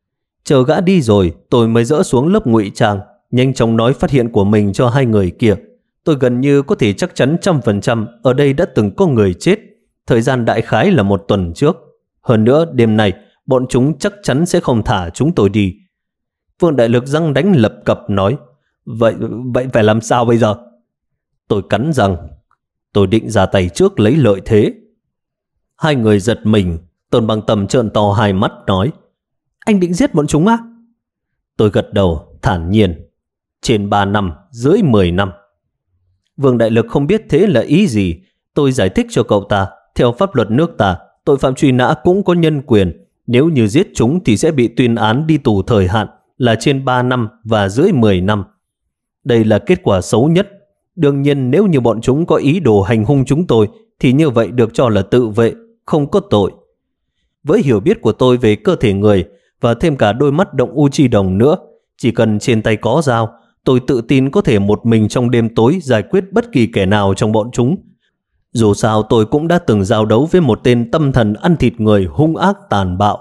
Chờ gã đi rồi, tôi mới dỡ xuống lớp ngụy trang, nhanh chóng nói phát hiện của mình cho hai người kia. Tôi gần như có thể chắc chắn 100% ở đây đã từng có người chết. Thời gian đại khái là 1 tuần trước. Hơn nữa, đêm nay, bọn chúng chắc chắn sẽ không thả chúng tôi đi. Vương Đại Lực răng đánh lập cập nói, Vậy phải làm sao bây giờ? Tôi cắn răng, tôi định ra tay trước lấy lợi thế. Hai người giật mình, Tôn Băng Tâm trợn to hai mắt nói, Anh định giết bọn chúng á? Tôi gật đầu, thản nhiên, trên 3 năm, dưới 10 năm. Vương Đại Lực không biết thế là ý gì. Tôi giải thích cho cậu ta, theo pháp luật nước ta, tội phạm truy nã cũng có nhân quyền. Nếu như giết chúng thì sẽ bị tuyên án đi tù thời hạn là trên 3 năm và dưới 10 năm. Đây là kết quả xấu nhất. Đương nhiên nếu như bọn chúng có ý đồ hành hung chúng tôi thì như vậy được cho là tự vệ, không có tội. Với hiểu biết của tôi về cơ thể người và thêm cả đôi mắt động u chi đồng nữa, chỉ cần trên tay có dao, tôi tự tin có thể một mình trong đêm tối giải quyết bất kỳ kẻ nào trong bọn chúng. Dù sao tôi cũng đã từng giao đấu với một tên tâm thần ăn thịt người hung ác tàn bạo.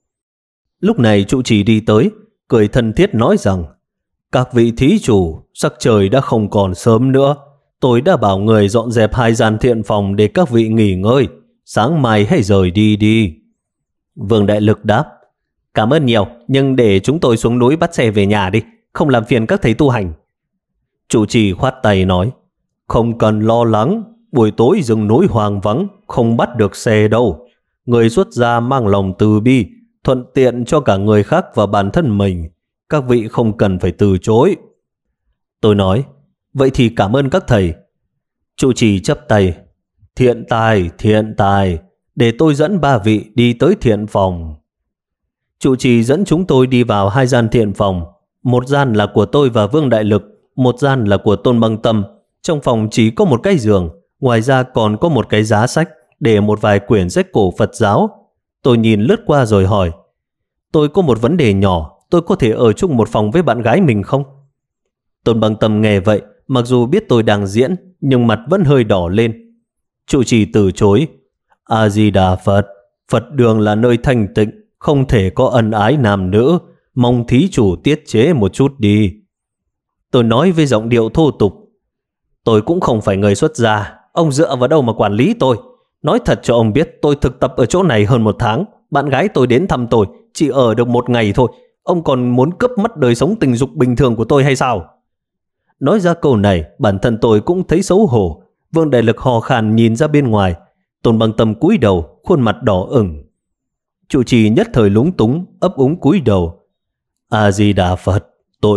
Lúc này trụ trì đi tới, cười thân thiết nói rằng, Các vị thí chủ, sắc trời đã không còn sớm nữa. Tôi đã bảo người dọn dẹp 2 gian thiện phòng để các vị nghỉ ngơi. Sáng mai hãy rời đi đi. Vương Đại Lực đáp, Cảm ơn nhiều, nhưng để chúng tôi xuống núi bắt xe về nhà đi, không làm phiền các thầy tu hành. Trụ trì khoát tay nói, Không cần lo lắng, buổi tối rừng núi hoang vắng, không bắt được xe đâu. Người xuất gia mang lòng từ bi, thuận tiện cho cả người khác và bản thân mình. Các vị không cần phải từ chối. Tôi nói, vậy thì cảm ơn các thầy. Trụ trì chắp tay, thiện tài, để tôi dẫn 3 vị đi tới thiện phòng. Trụ trì dẫn chúng tôi đi vào 2 gian thiện phòng. Một gian là của tôi và Vương Đại Lực, một gian là của Tôn Băng Tâm. Trong phòng chỉ có một cái giường, ngoài ra còn có một cái giá sách để một vài quyển sách cổ Phật giáo. Tôi nhìn lướt qua rồi hỏi, tôi có một vấn đề nhỏ, tôi có thể ở chung một phòng với bạn gái mình không? Tôn Băng Tâm nghe vậy, mặc dù biết tôi đang diễn, nhưng mặt vẫn hơi đỏ lên. Trụ trì từ chối, A-di-đà Phật, Phật đường là nơi thanh tịnh, không thể có ân ái nam nữ, mong thí chủ tiết chế một chút đi. Tôi nói với giọng điệu thô tục, tôi cũng không phải người xuất gia, ông dựa vào đâu mà quản lý tôi? Nói thật cho ông biết, tôi thực tập ở chỗ này hơn 1 tháng, bạn gái tôi đến thăm tôi, chỉ ở được 1 ngày thôi. Ông còn muốn cướp mất đời sống tình dục bình thường của tôi hay sao? Nói ra câu này, bản thân tôi cũng thấy xấu hổ. Vương Đại Lực hò khàn nhìn ra bên ngoài. Tôn Băng Tâm cúi đầu, khuôn mặt đỏ ửng. Trụ trì nhất thời lúng túng, ấp úng cúi đầu. A-di-đà Phật, tội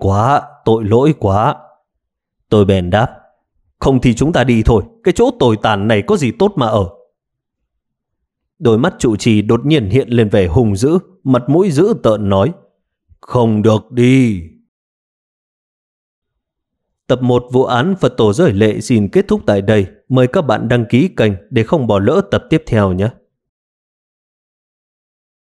lỗi quá. Tôi bèn đáp, không thì chúng ta đi thôi, cái chỗ tồi tàn này có gì tốt mà ở. Đôi mắt trụ trì đột nhiên hiện lên vẻ hung dữ, mặt mũi dữ tợn nói, không được đi. Tập 1 vụ án Phật tổ Giới Lệ xin kết thúc tại đây. Mời các bạn đăng ký kênh để không bỏ lỡ tập tiếp theo nhé.